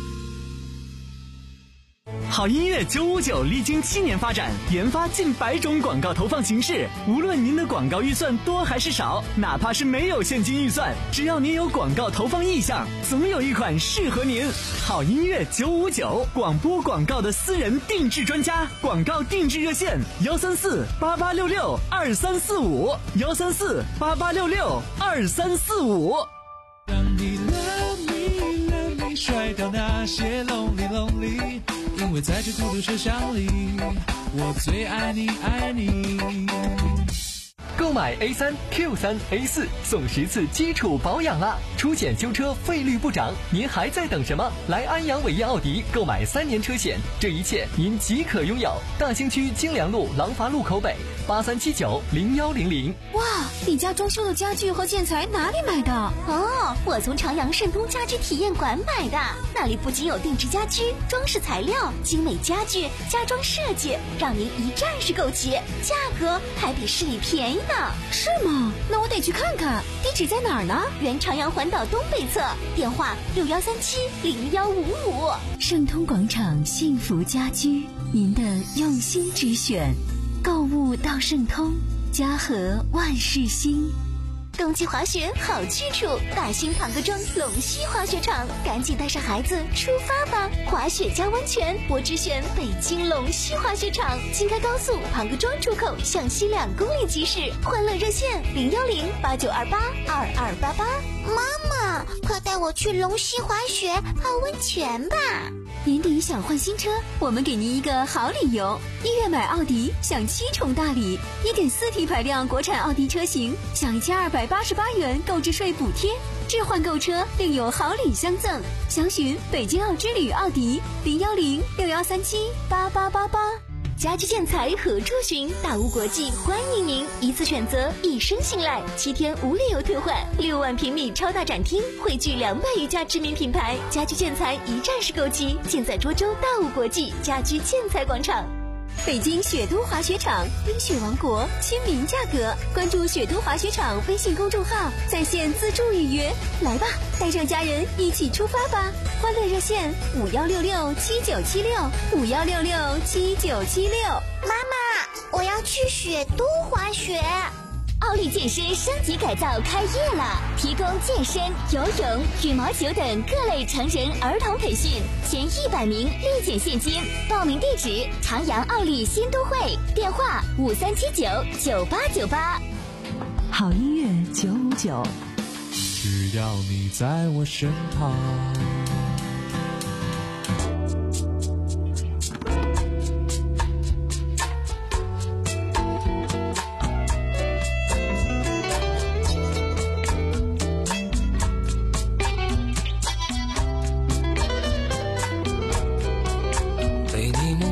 好音乐九五九历经七年发展，研发近百种广告投放形式。无论您的广告预算多还是少，哪怕是没有现金预算，只要您有广告投放意向，总有一款适合您。好音乐九五九，广播广告的私人定制专家，广告定制热线：幺三四八八六六二三四五，幺三四八八六六二三四五。 让你 love me love me 甩掉那些 lonely lonely， 因为在这孤独车厢里，我最爱你爱你。 购买 A 三 Q 三 A 四送十次基础保养啦！出险修车费率不涨，您还在等什么？来安阳伟业奥迪购买三年车险，这一切您即可拥有。大兴区京良路廊坊路口北八三七九零幺零零。 哇，你家装修的家具和建材哪里买的？ 哦，我从朝阳盛通家居体验馆买的，那里不仅有定制家居、装饰材料、精美家具、家装设计，让您一站式购齐，价格还比市里便宜呢。 是吗？那我得去看看。地址在哪儿呢？ 原朝阳环岛东北侧，电话六幺三七零幺五五。 盛通广场幸福家居，您的用心之选。购物到盛通，家和万事兴。 冬季滑雪好去处，大兴庞各庄龙溪滑雪场，赶紧带上孩子出发吧！滑雪加温泉，我只选北京龙溪滑雪场。京开高速庞各庄出口向西两公里即驶，欢乐热线零幺零八九二八二二八八。 妈妈，快带我去龙溪滑雪泡温泉吧！ 年底想换新车，我们给您一个好理由：一月买奥迪享七重大礼，一点四 T 排量国产奥迪车型享一千二百八十八元购置税补贴，置换购车另有好礼相赠。详询北京奥之旅奥迪零幺零六幺三七八八八八。 家居建材何处寻？大屋国际欢迎您，一次选择，一生信赖，七天无理由退换，六万平米超大展厅，汇聚两百余家知名品牌，家居建材一站式购齐，尽在涿州大屋国际家居建材广场。 北京雪都滑雪场，冰雪王国，亲民价格。关注雪都滑雪场微信公众号，在线自助预约。来吧，带上家人一起出发吧！欢乐热线五幺六六七九七六五幺六六七九七六。 妈妈，我要去雪都滑雪。 奥利健身升级改造开业了，提供健身、游泳、羽毛球等各类成人儿童培训，前一百名立减现金。报名地址：朝阳奥利新都会，电话五三七九九八九八。 好音乐九五九， 只要你在我身旁。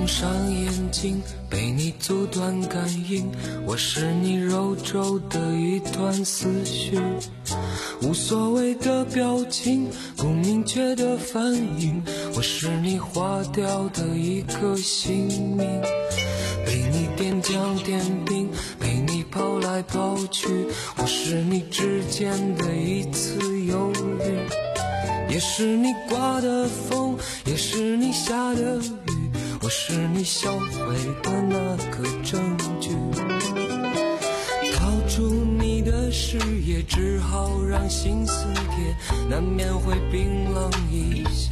蒙上眼睛，被你阻断感应，我是你肉皱的一团思绪，无所谓的表情，不明确的反应，我是你划掉的一个姓名，被你点将点兵，被你抛来抛去，我是你指尖的一次犹豫，也是你刮的风，也是你下的雨，我是你销毁的那个证据，逃出你的视野，只好让心撕裂，难免会冰冷一些，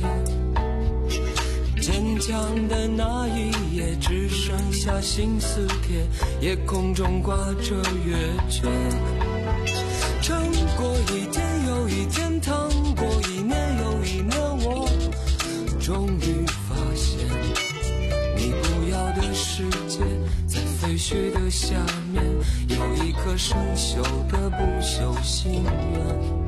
坚强的那一夜只剩下心撕贴，夜空中挂着月缺，撑过一天又一天，趟过一年又一年，我终于发现你不要的世界，在废墟的下面有一颗生锈的不朽心愿。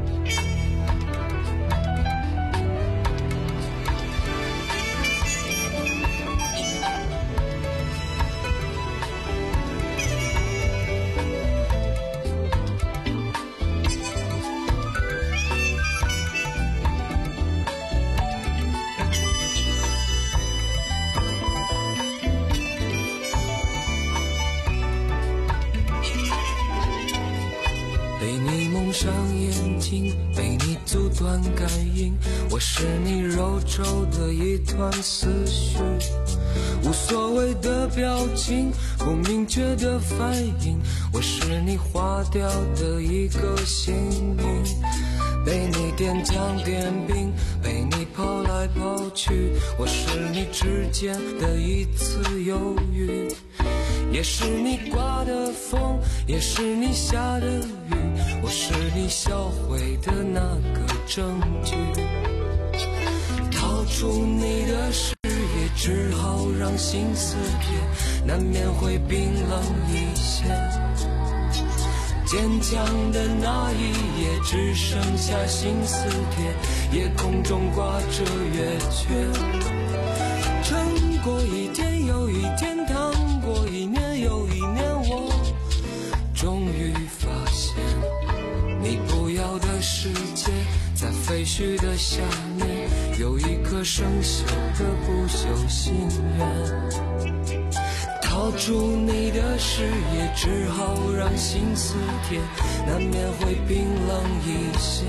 上眼睛，被你阻断感应，我是你肉皱的一团思绪，无所谓的表情，不明确的反应，我是你划掉的一个姓名，被你点将点兵，被你抛来抛去，我是你指尖的一次犹豫，也是你刮的风，也是你下的雨，我是你销毁的那个证据，逃出你的视野，只好让心撕裂，难免会冰冷一些，坚强的那一夜只剩下心撕贴，夜空中挂着月缺，撑过一天又一天，趟过一年又一年，我终于发现你不要的世界，在废墟的下面有一颗生锈的不朽心愿，逃出你的视野，只好让心撕贴，难免会冰冷一些，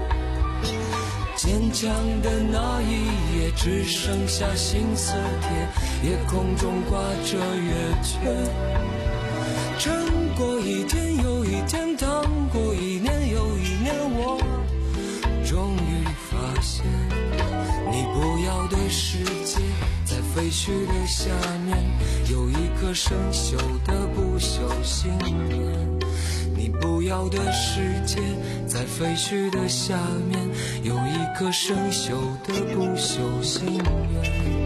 坚强的那一夜只剩下心撕贴，夜空中挂着月缺，撑过一天又一天，趟过一年又一年，我终于发现你不要的世界，在废墟的下面有一颗生锈的不朽心愿，你不要的世界，在废墟的下面有一颗生锈的不朽心愿。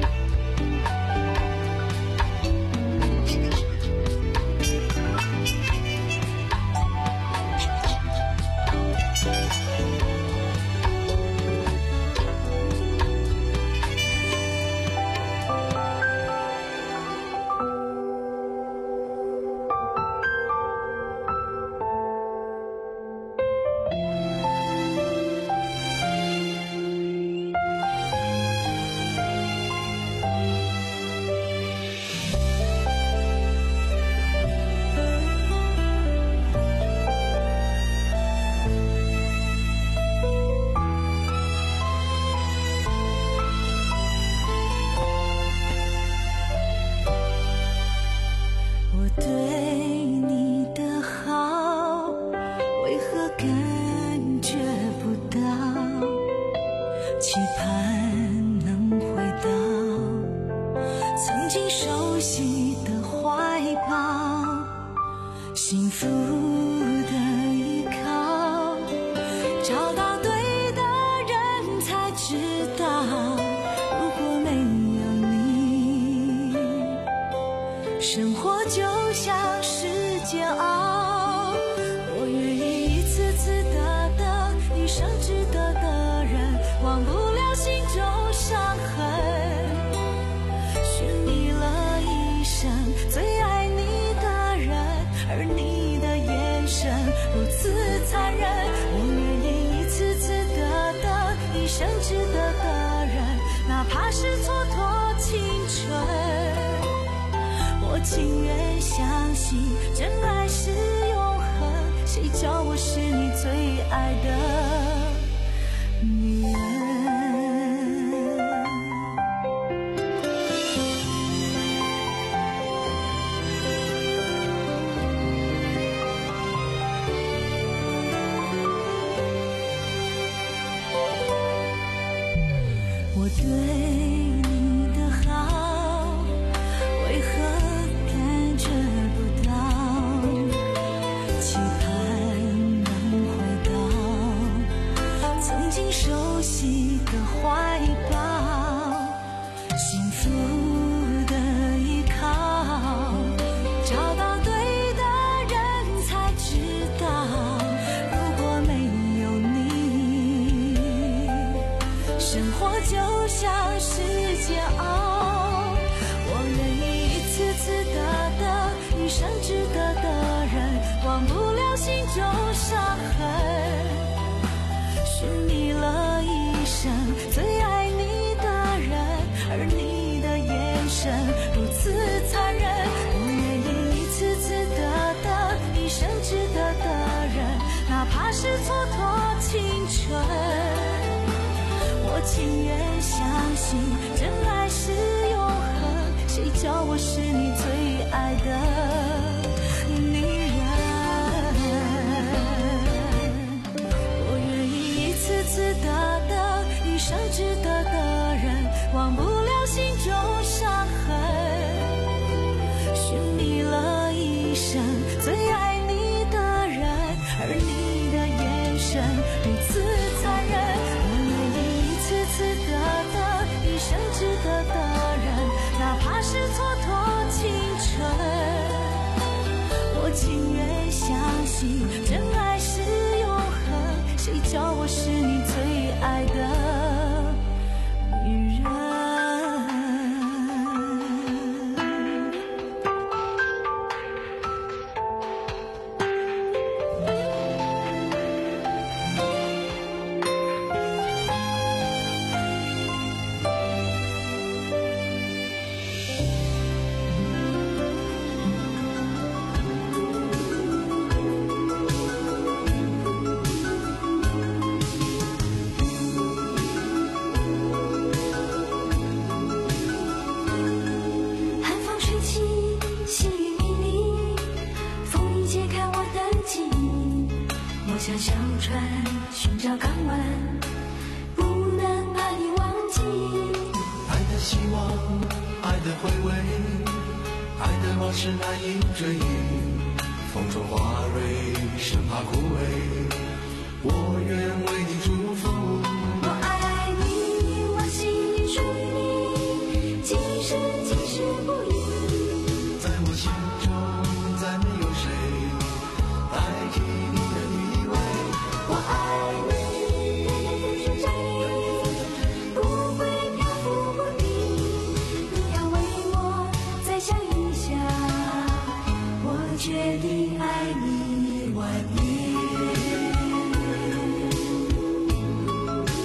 忘不了心中伤痕，是你情愿相信真爱是永恒，谁叫我是你最爱的女人。我对你的好，为何感觉不到？期盼能回到曾经熟悉的怀抱，幸福的依靠，找到对的人才知道，如果没有你，生活就像是煎熬。我愿意一次次得得，一生值得的人，忘不了心中伤痕。寻觅了一生最爱你的人，而你的眼神如此残忍。我愿意一次次得得，一生值得的人，哪怕是蹉跎青春。我情愿相信真爱是永恒，谁叫我是你最爱的女人。我愿意一次次得得，一生值得的人，忘不了心中伤痕。寻觅了一生最爱你的人，而你的眼神如此残忍。次次得得，一生值得的人，哪怕是蹉跎青春。我情愿相信真爱是永恒，谁叫我是你最爱的女人。 像小船寻找港湾，不能把你忘记。 爱的希望，爱的回味，爱的往事难以追忆。风中花蕊生怕枯萎，我愿为你祝福。 我爱你，我心里属于你，今生今世不移。 在我心中再没有谁代替你的依偎。 我爱你，天天付出真意，不会漂浮不定。你要为我再想一想，我决定爱你万年。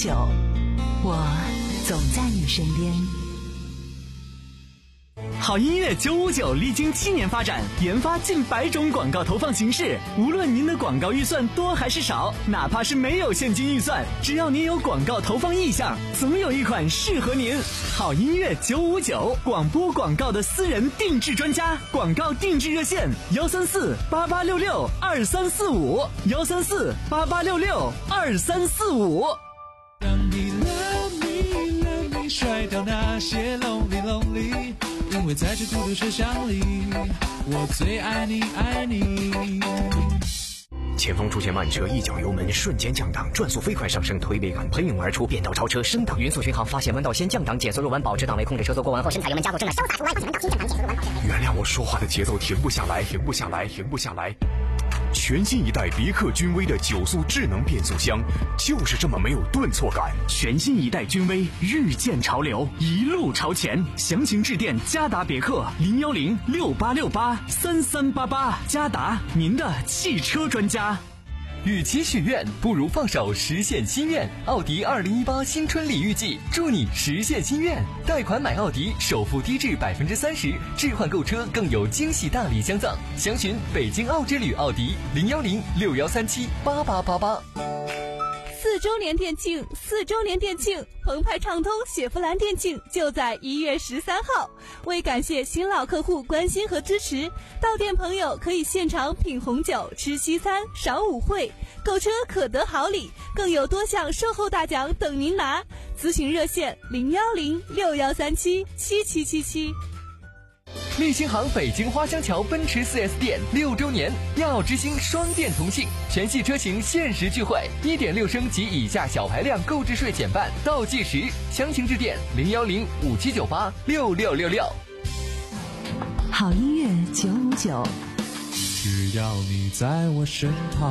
九，我总在你身边。 好音乐九五九历经七年发展，研发近百种广告投放形式。无论您的广告预算多还是少，哪怕是没有现金预算，只要您有广告投放意向，总有一款适合您。好音乐九五九，广播广告的私人定制专家，广告定制热线：幺三四八八六六二三四五，幺三四八八六六二三四五。 当你 love me love me 甩掉那些 lonely lonely， 因为在这孤独车厢里，我最爱你爱你。 前方出现慢车，一脚油门瞬间降档，转速飞快上升，推背感喷涌而出，变道超车升档，匀速巡航，发现弯道先降档，减速入弯，保持档位，控制车速过弯后，深踩油门加速，正的潇洒出弯，发现弯道先降档，减速入弯，保持。原谅我说话的节奏停不下来，停不下来，停不下来。全新一代别克君威的九速智能变速箱，就是这么没有顿挫感。 全新一代君威日渐潮流，一路朝前。详情致电嘉达别克零幺零六八六八三三八八，嘉达您的汽车专家。 与其许愿，不如放手实现心愿。奥迪二零一八新春礼遇季，祝你实现心愿。贷款买奥迪，首付低至百分之三十，置换购车更有惊喜大礼相赠。详询北京奥之旅奥迪零幺零六幺三七八八八八。 四周年店庆，四周年店庆，澎湃畅通雪佛兰店庆就在一月十三号。为感谢新老客户关心和支持，到店朋友可以现场品红酒、吃西餐、赏舞会，购车可得好礼，更有多项售后大奖等您拿。咨询热线零幺零六幺三七七七七七。 立新行北京花乡桥奔驰 四 S 店六周年，亚奥之星双店同庆，全系车型限时钜惠， 一点六 升及以下小排量购置税减半，倒计时。详情致电零幺零五七九八六六六六。 好音乐九五九， 只要你在我身旁。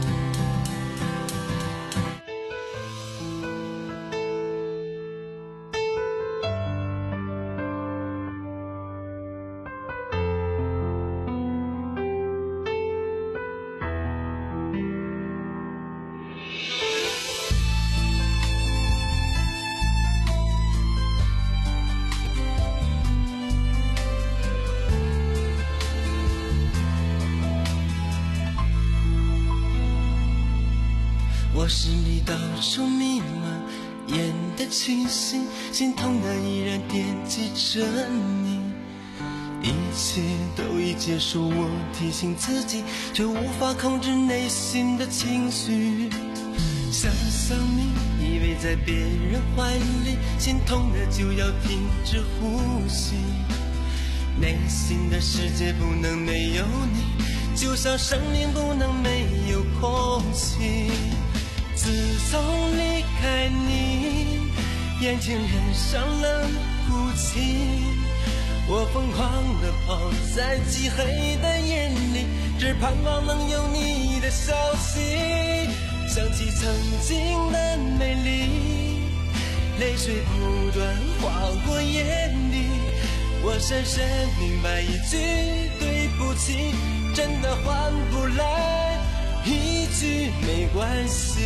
我视力到处弥漫，眼的清醒，心痛的依然惦记着你。一切都已结束，我提醒自己，却无法控制内心的情绪。想想你依偎在别人怀里，心痛的就要停止呼吸。内心的世界不能没有你，就像生命不能没有空气。自从离开你，眼前染上了哭泣，我疯狂地跑在漆黑的夜里，只盼望能有你的消息。想起曾经的美丽，泪水不断划过眼里，我深深明白一句对不起，真的换不来一句没关系。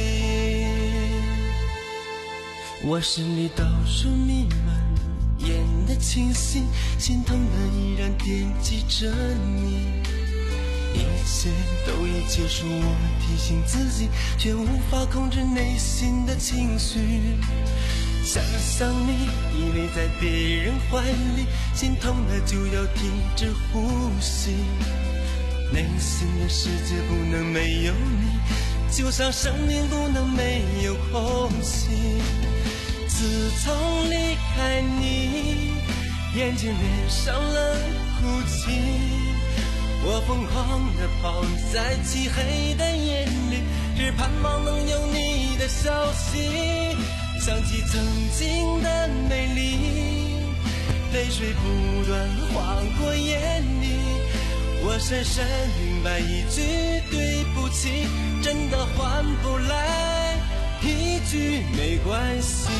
我视力到处弥漫，眼的清醒，心痛的依然惦记着你。一切都已结束，我提醒自己，却无法控制内心的情绪。想想你依偎在别人怀里，心痛的就要停止呼吸。内心的世界不能没有你，就像生命不能没有空气。自从离开你，眼睛染上了哭泣，我疯狂地跑在漆黑的夜里，只盼望能有你的消息。想起曾经的美丽，泪水不断划过眼里，我深深明白一句对不起，真的换不来一句没关系。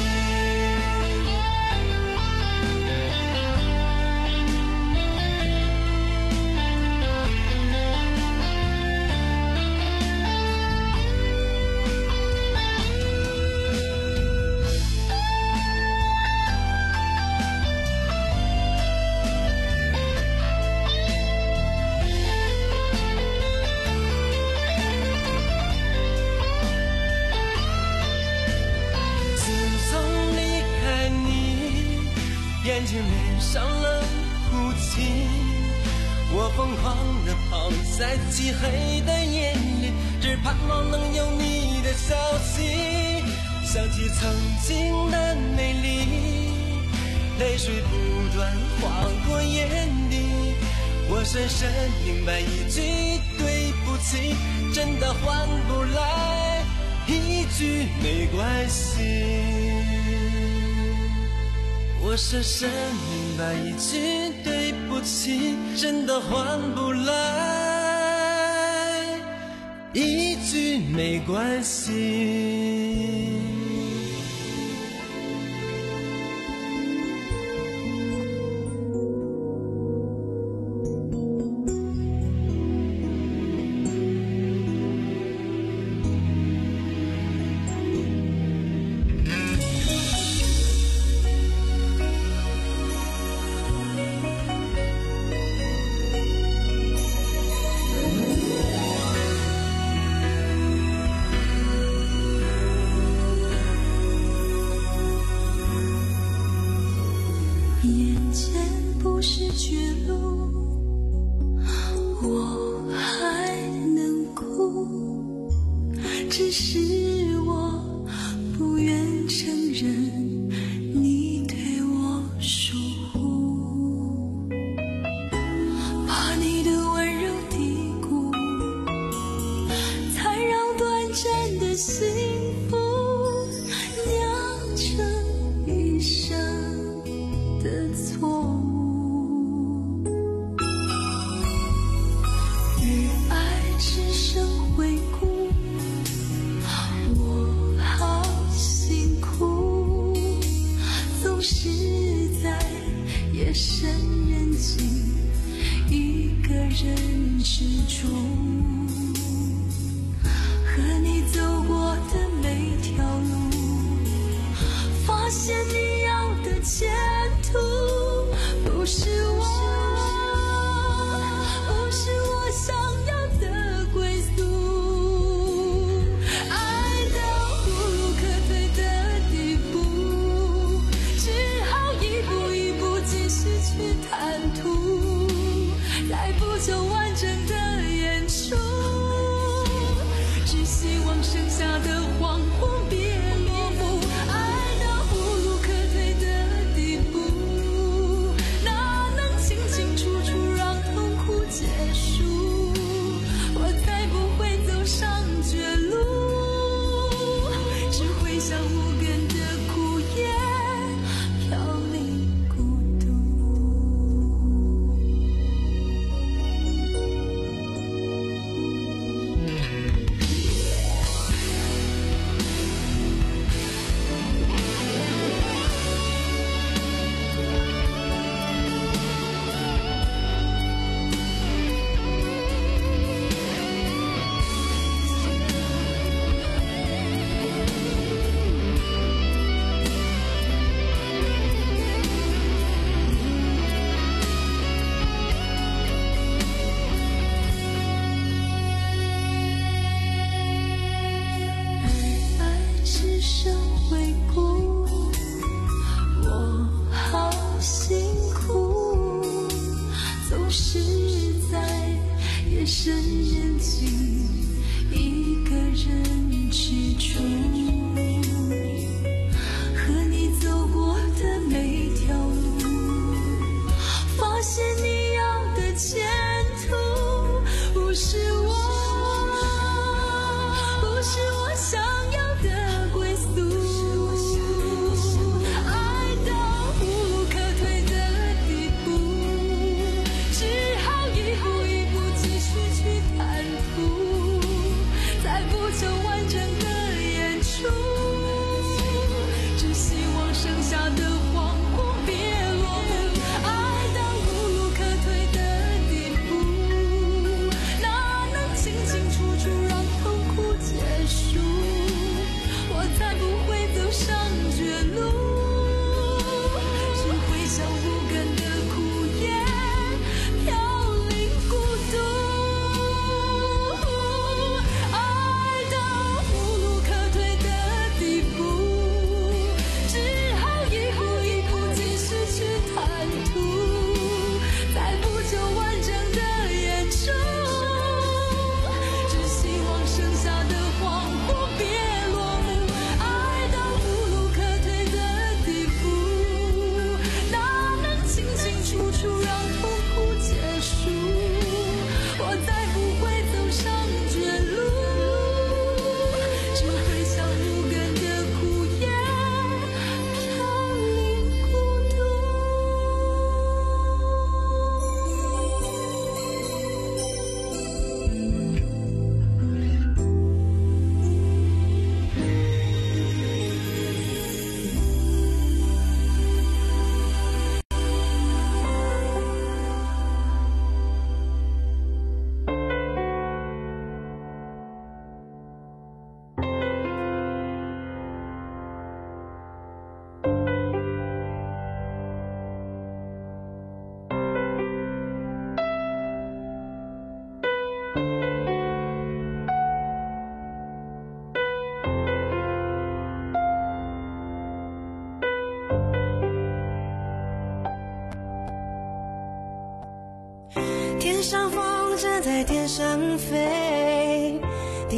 眼睛脸上冷哭泣，我疯狂地跑在漆黑的夜里，只盼望能有你的消息。想起曾经的美丽，泪水不断划过眼底，我深深明白一句对不起真的换不来一句没关系，我深深明白一句对不起真的换不来一句没关系。 剩下的惶恐别落幕，爱到无路可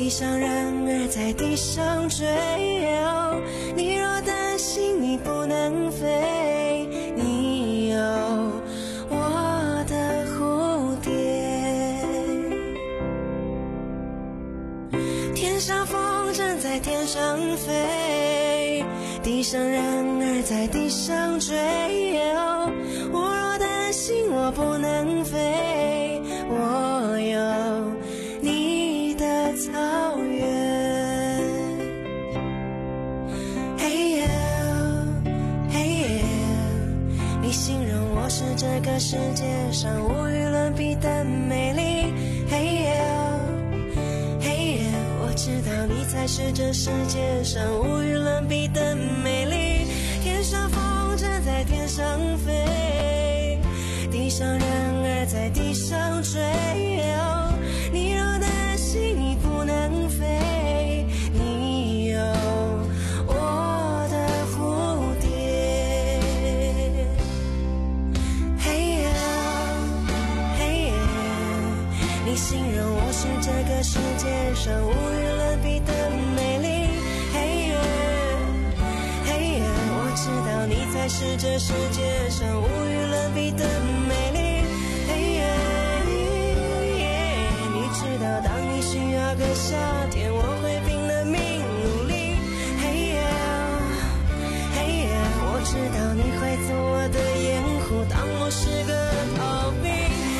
上人儿在地上追，你若担心你不能飞，你有我的蝴蝶。天上风筝在天上飞，地上人儿在地上追，我若担心我不能飞，我有你的草原。嘿耶嘿耶，你形容我是这个世界上无与伦比的美丽。嘿耶嘿耶，我知道你才是这世界上无与伦比的美丽。天上风筝在天上飞，地上人儿在地上追，你若担心你不能飞，你有我的蝴蝶。嘿耶嘿耶，你形容我是这个世界上无与伦比的美丽。嘿耶嘿耶，我知道你才是这世界上无与伦比的美丽。嘿耶你知道当你需要个夏天，我会拼了命努力。嘿耶嘿耶，我知道你会做我的掩护，当我是个逃兵。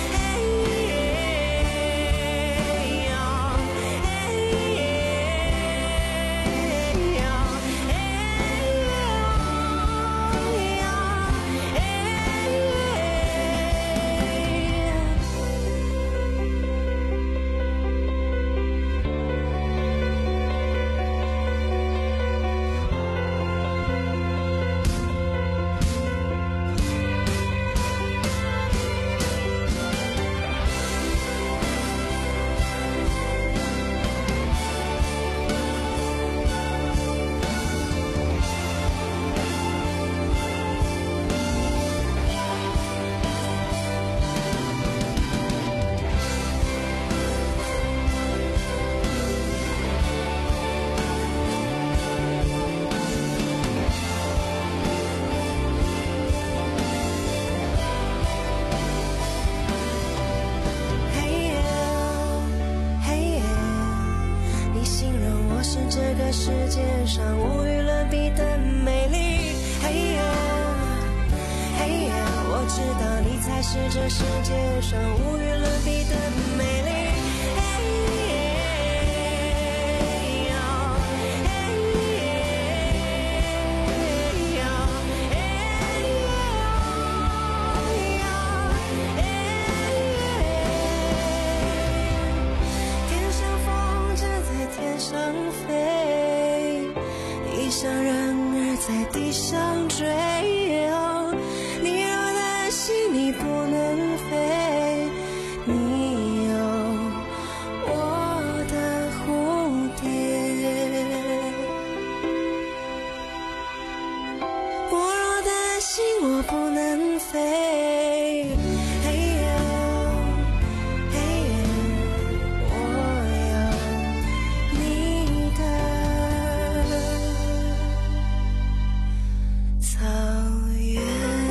这个世界上无与伦比的美丽。嘿耶嘿耶，我知道你才是这世界上无与伦比的美丽。在地上追，你若担心你不能飞，你有我的蝴蝶。我若担心我不能飞，嘿耶嘿耶，我有你的草原。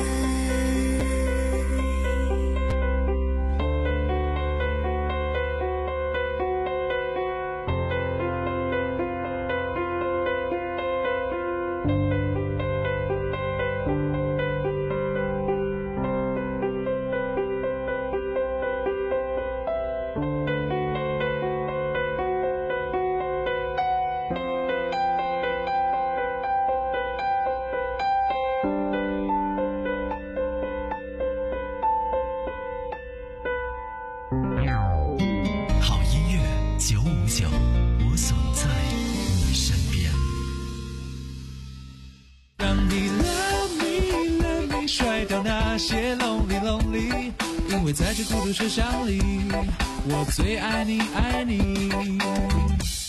些 lonely lonely， 因为在这孤独车厢里，我最爱你爱你。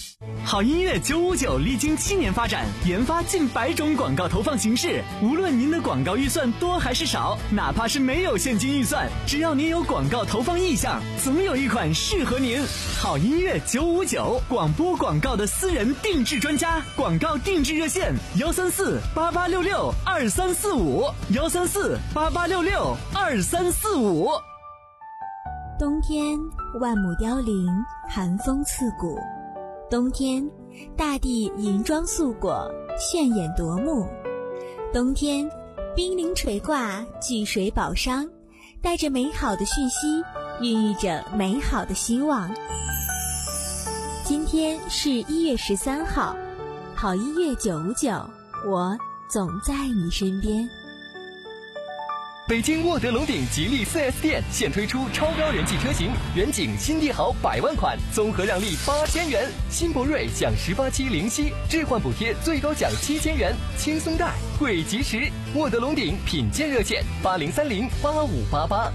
好音乐九五九历经七年发展，研发近百种广告投放形式。无论您的广告预算多还是少，哪怕是没有现金预算，只要您有广告投放意向，总有一款适合您。好音乐九五九，广播广告的私人定制专家，广告定制热线：幺三四八八六六二三四五，幺三四八八六六二三四五。 冬天万木凋零，寒风刺骨。冬天，大地银装素裹，炫眼夺目。冬天，冰凌垂挂，聚水宝商，带着美好的讯息，孕育着美好的希望。今天是一月十三号，好音乐九五九，我总在你身边。 北京沃德龙鼎吉利 四 S 店现推出超高人气车型，远景新帝豪百万款，综合让利八千元；新博瑞享十八期零息，置换补贴最高享七千元，轻松贷，贵及时。沃德龙鼎品鉴热线：八零三零八五八八。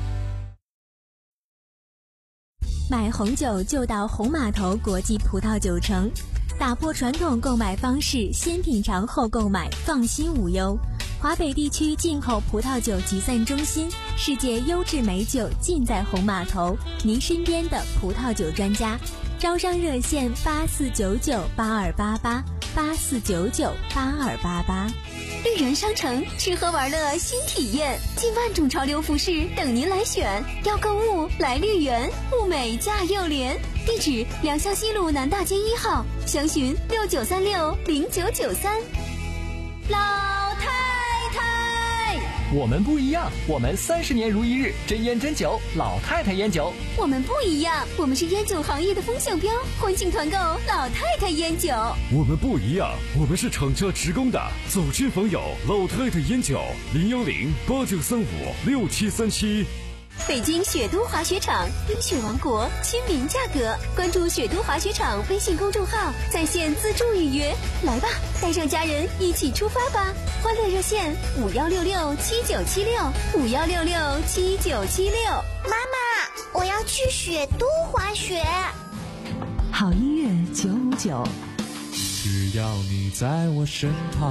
买红酒就到红码头国际葡萄酒城，打破传统购买方式，先品尝后购买，放心无忧。华北地区进口葡萄酒集散中心，世界优质美酒尽在红码头，您身边的葡萄酒专家。招商热线：八四九九八二八八，八四九九八二八八。 绿源商城，吃喝玩乐新体验，近万种潮流服饰等您来选。要购物来绿源，物美价又廉。地址：良乡西路南大街一号，详询六九三六零九九三。老太太， 我们不一样，我们三十年如一日，真烟真酒，老太太烟酒。 我们不一样，我们是烟酒行业的风向标，欢庆团购老太太烟酒。 我们不一样，我们是厂家职工的，走亲访友，老太太烟酒，零幺零八九三五六七三七。 北京雪都滑雪场，冰雪王国，亲民价格。关注雪都滑雪场微信公众号，在线自助预约。来吧，带上家人一起出发吧！欢乐热线：五幺六六七九七六，五幺六六七九七六。 妈妈，我要去雪都滑雪。 好音乐九五九， 只要你在我身旁。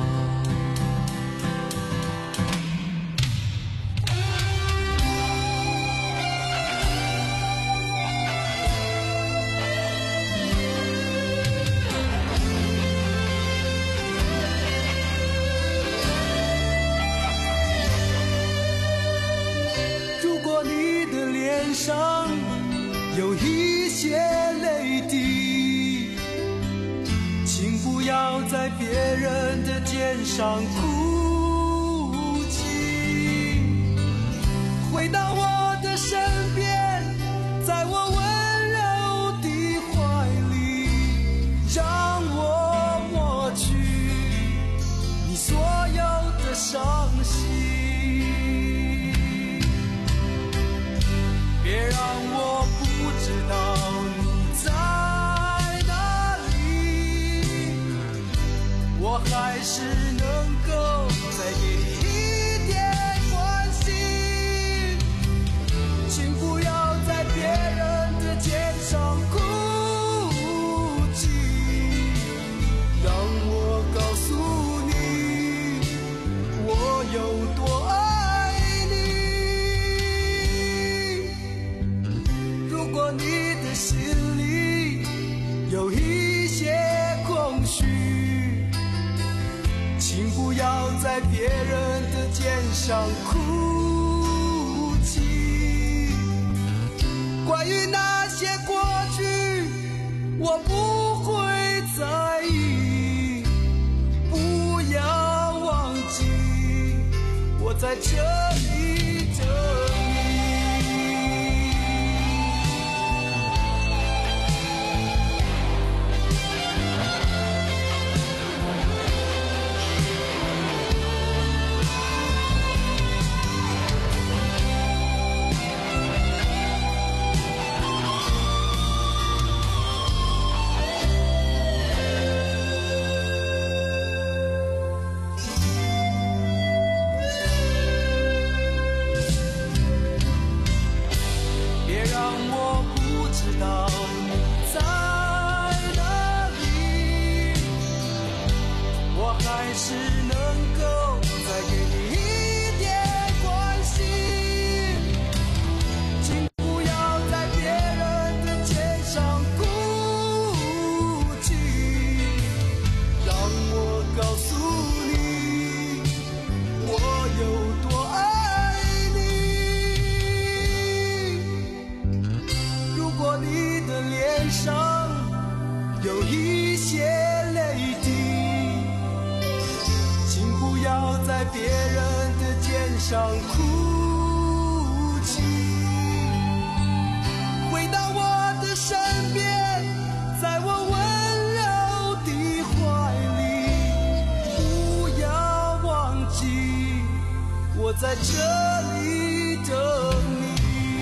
上有一些泪滴，请不要在别人的肩上哭泣，回到我的身边，在我温柔的怀里，让我抹去你所有的伤心。别让我不知道你在哪里，我还是能够再给你一点关心，请不要在别人的肩上哭泣，让我告诉你我有多爱。如果你的心里有一些空虚，请不要在别人的肩上哭泣。关于那些过去，我不会在意，不要忘记，我在这里等你。 上哭泣。回到我的身边，在我温柔的怀里，不要忘记我在这里等你。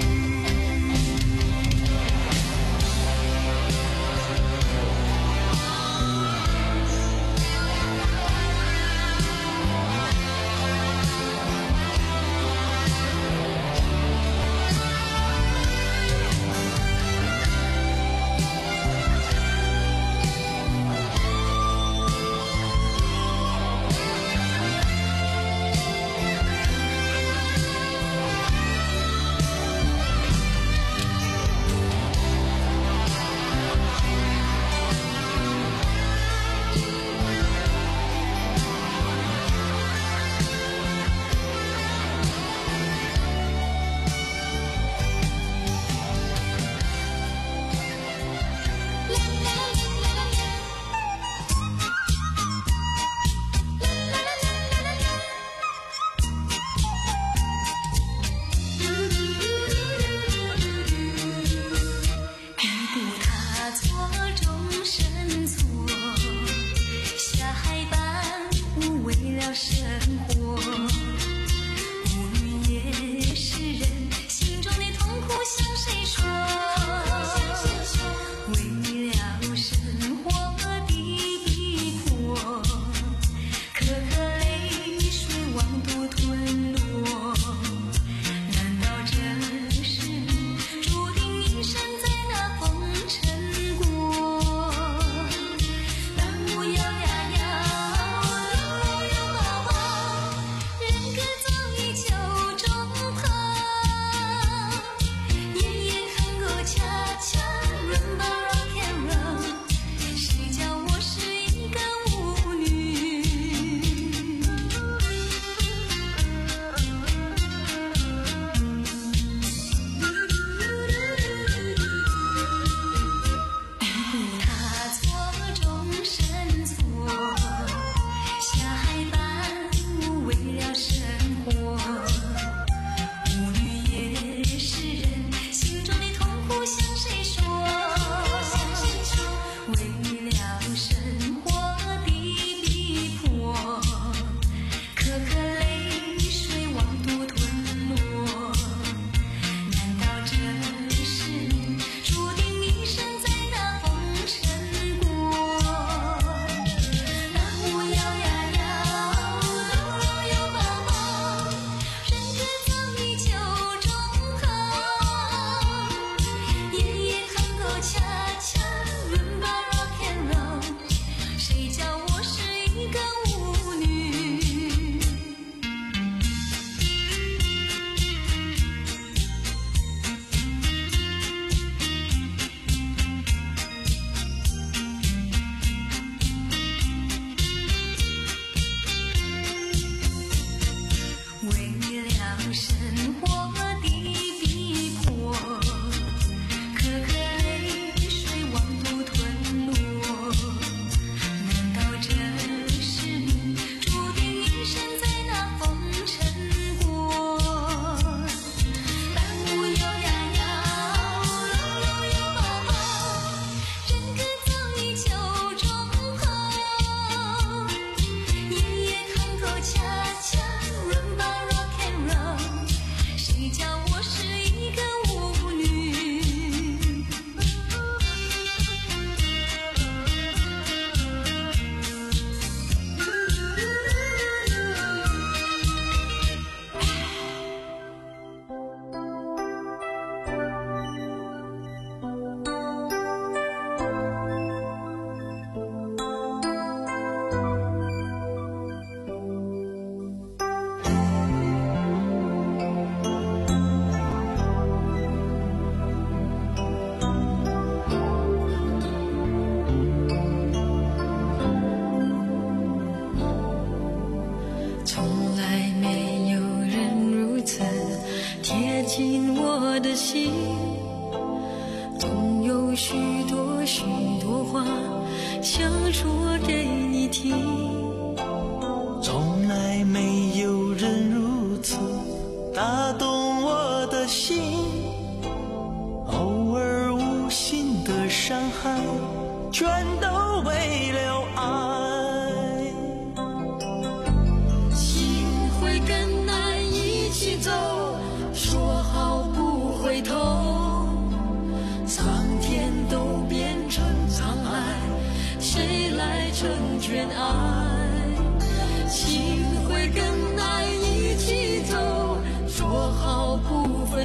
想说给你听， 从来没有人如此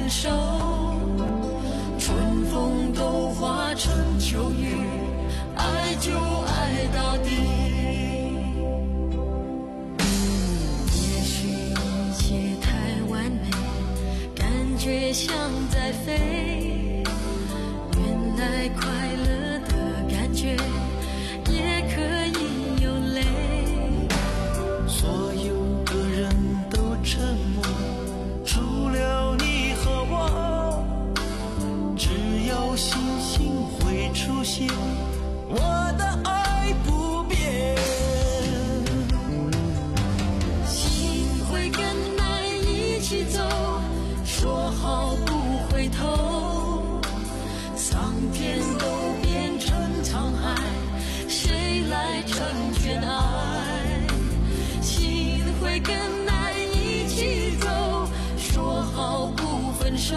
分手，春风都化成秋雨，爱就爱到底。也许一切太完美，感觉像在飞，原来快乐的感觉也可以有泪。 所有的人都沉默，除了你和我，只有星星会出现，我的爱不变。 心会跟爱一起走，说好不回头，苍天都变成沧海，谁来成全爱？心会跟爱一起走，说好不分手，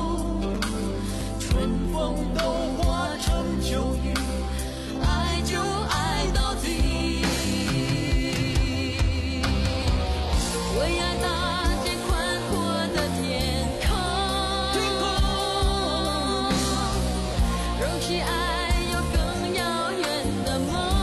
春风都化成秋雨，爱就爱到底。为爱搭建宽阔的天空，容许爱有更遥远的梦。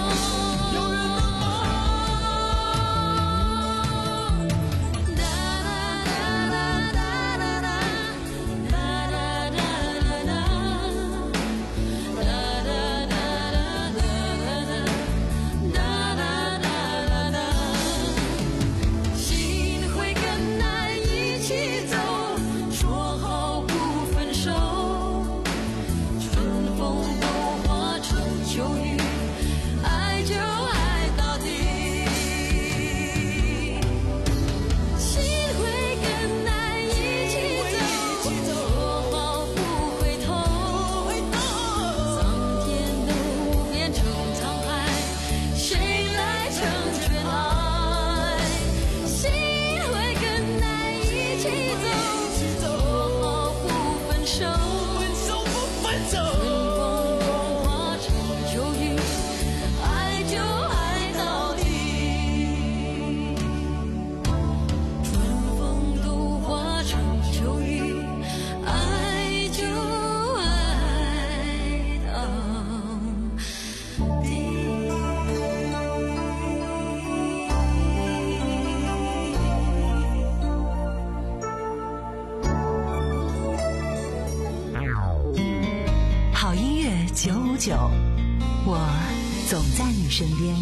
九五九，我总在你身边。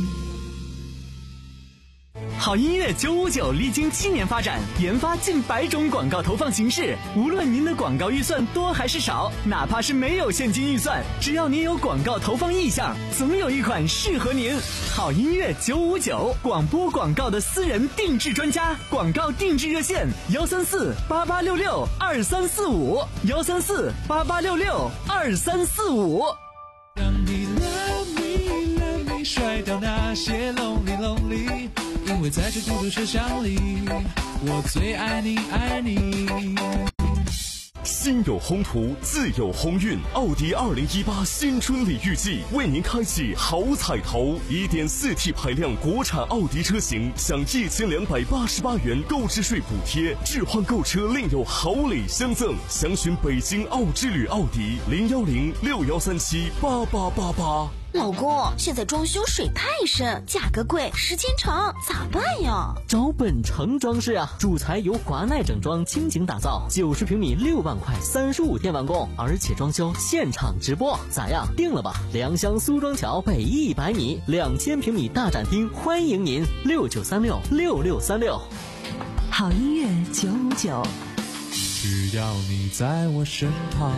好音乐九五九历经七年发展，研发近百种广告投放形式。无论您的广告预算多还是少，哪怕是没有现金预算，只要您有广告投放意向，总有一款适合您。好音乐九五九，广播广告的私人定制专家，广告定制热线幺三四八八六六二三四五幺三四八八六六二三四五。 让你 love me love me 甩掉那些 lonely lonely， 因为在这孤独车厢里，我最爱你爱你。 心有宏图，自有鸿运。奥迪二零一八新春礼遇季为您开启好彩头， 一点四 T 排量国产奥迪车型享一千两百八十八元购置税补贴，置换购车另有好礼相赠。详询北京奥之旅奥迪零幺零六幺三七八八八八。 老公，现在装修水太深，价格贵，时间长，咋办呀？ 找本城装饰啊，主材由华奈整装倾情打造，九十平米六万块，三十五天完工，而且装修现场直播，咋样？定了吧？良乡苏庄桥北一百米，两千平米大展厅，欢迎您，六九三六六六三六。 好音乐九五九， 只要你在我身旁。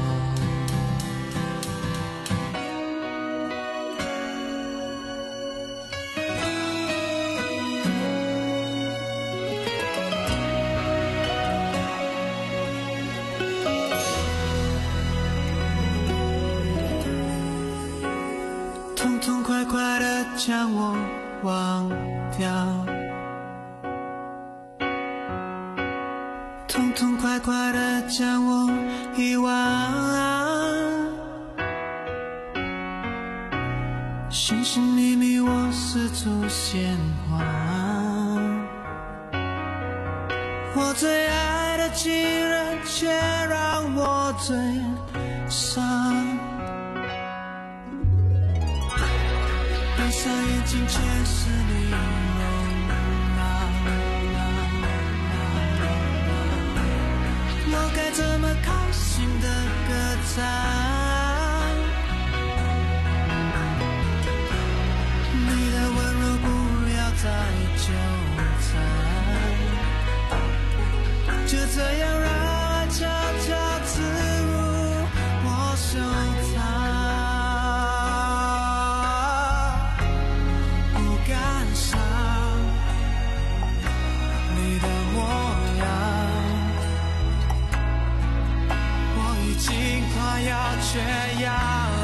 痛痛快快地将我忘掉，痛痛快快地将我遗忘，寻寻觅觅我四处鲜花，我最爱的的情人却让我最伤。闭上眼睛却是你容貌，我该怎么开心的歌唱？你的温柔不要再纠缠，就这样让爱悄悄刺入我胸膛。缺氧，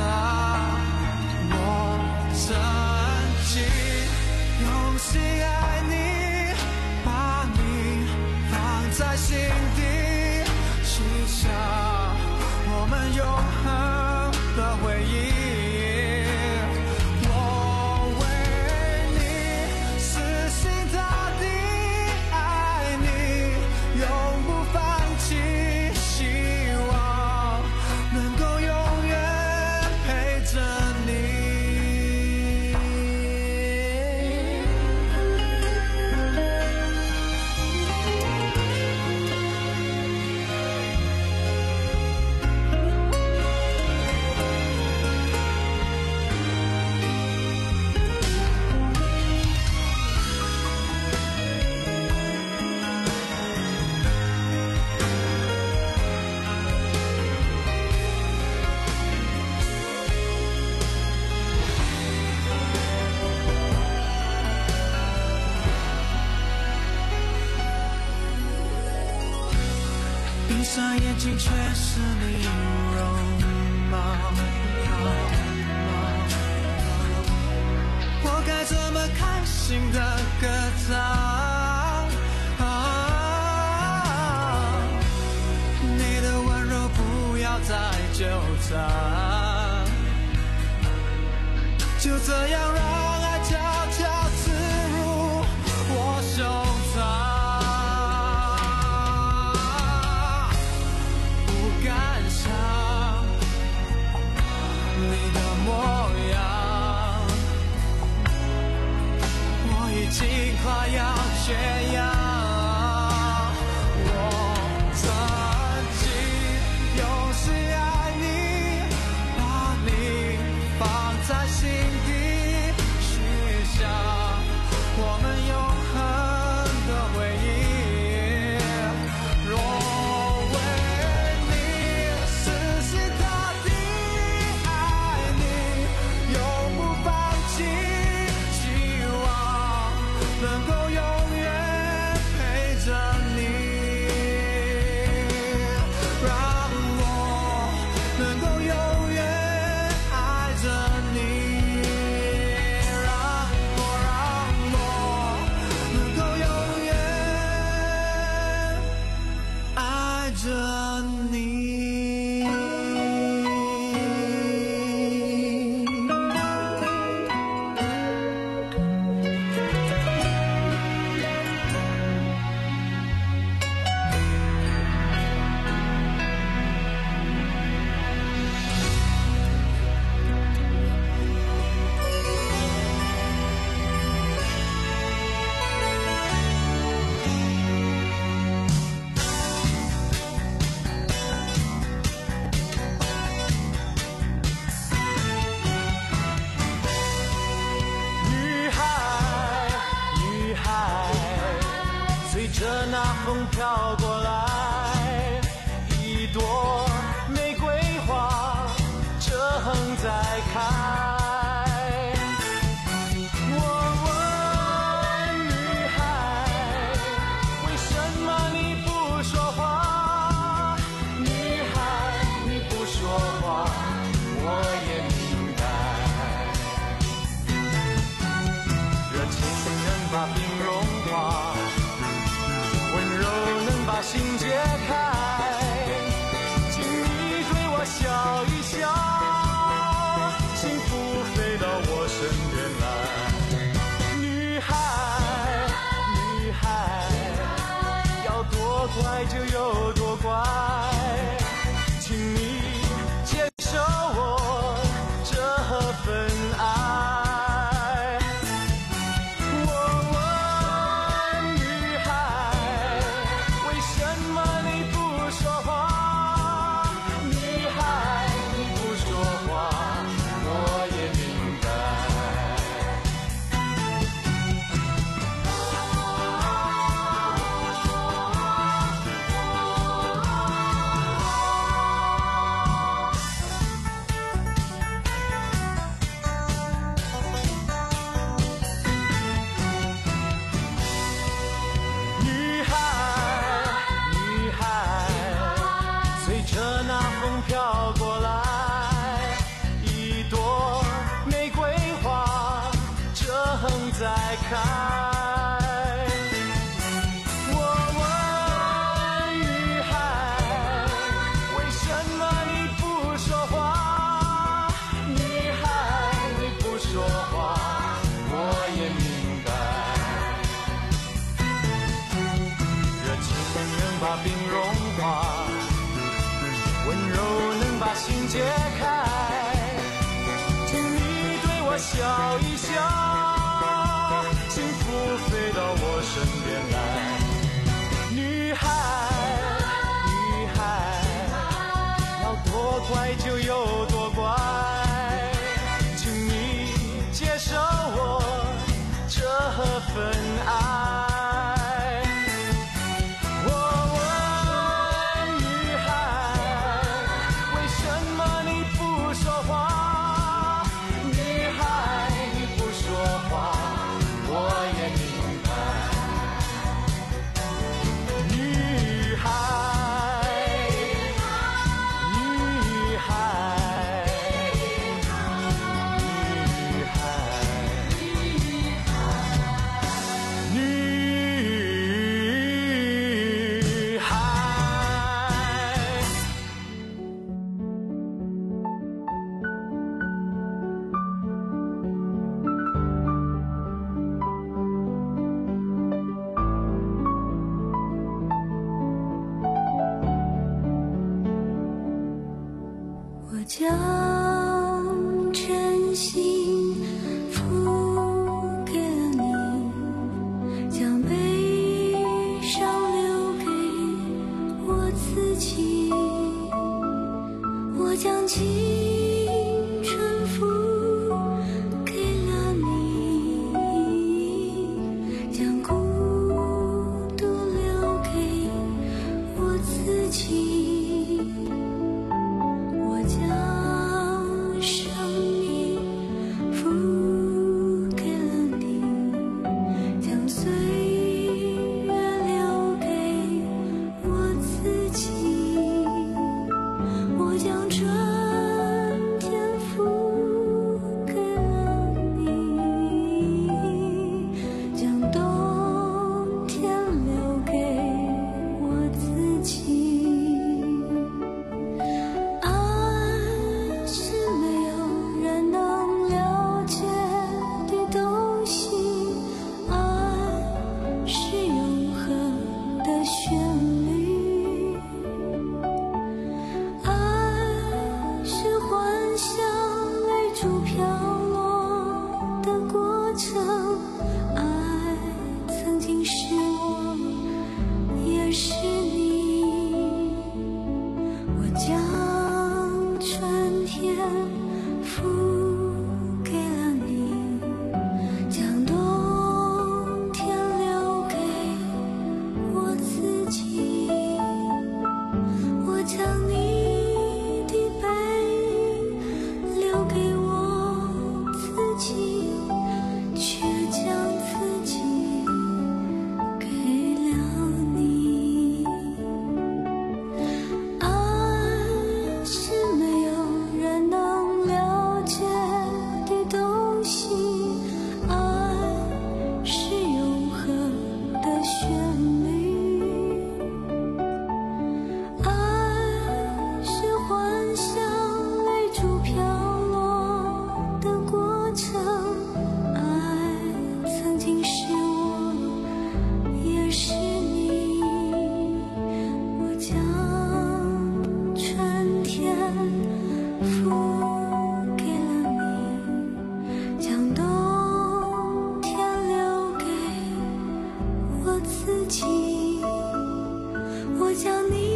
我曾经用心爱你，把你放在心底，许下我们永恒的回忆。我为你死心塌地爱你，永不放弃，希望能够闭上眼睛却是你容貌，我该怎么开心的歌唱？你的温柔不要再纠缠，就这样让爱悄悄刺入我胸膛。已经快要缺氧，我曾经用心爱你，把你放在心底，许下我们永恒的回忆。若为你死心塌地爱你，永不放弃，希望能够永远陪着你，让我能够永远爱着你，让我让我能够永远爱着你。风飘过来，一朵玫瑰花正在开。我问女孩，为什么你不说话？女孩，你不说话，我也明白。热情能把冰融化，温柔能把心解开，请你对我笑一笑，幸福有多乖，请你接受我这份爱。我问女孩，为什么你不说话？女孩，你不说话，我也明白。女孩，女孩，随着那风飘过来，一朵玫瑰花正在开。我问女孩，为什么你不说话？女孩，你不说话，我也明白。热情能把冰融化，温柔能把心解开，请你对我笑一笑，幸福飞到我身边来。女孩，女孩，要多乖就有多乖，请你接受我这份爱。我问女孩，为什么你不说话？女孩，你不说话，我也明白。女孩，女孩，女孩，女孩。 我将真心付给了你，将悲伤留给我自己，我将青春付给了你，将孤独留给我自己，我将生命付给了你，将岁月留给我自己，我将春我将你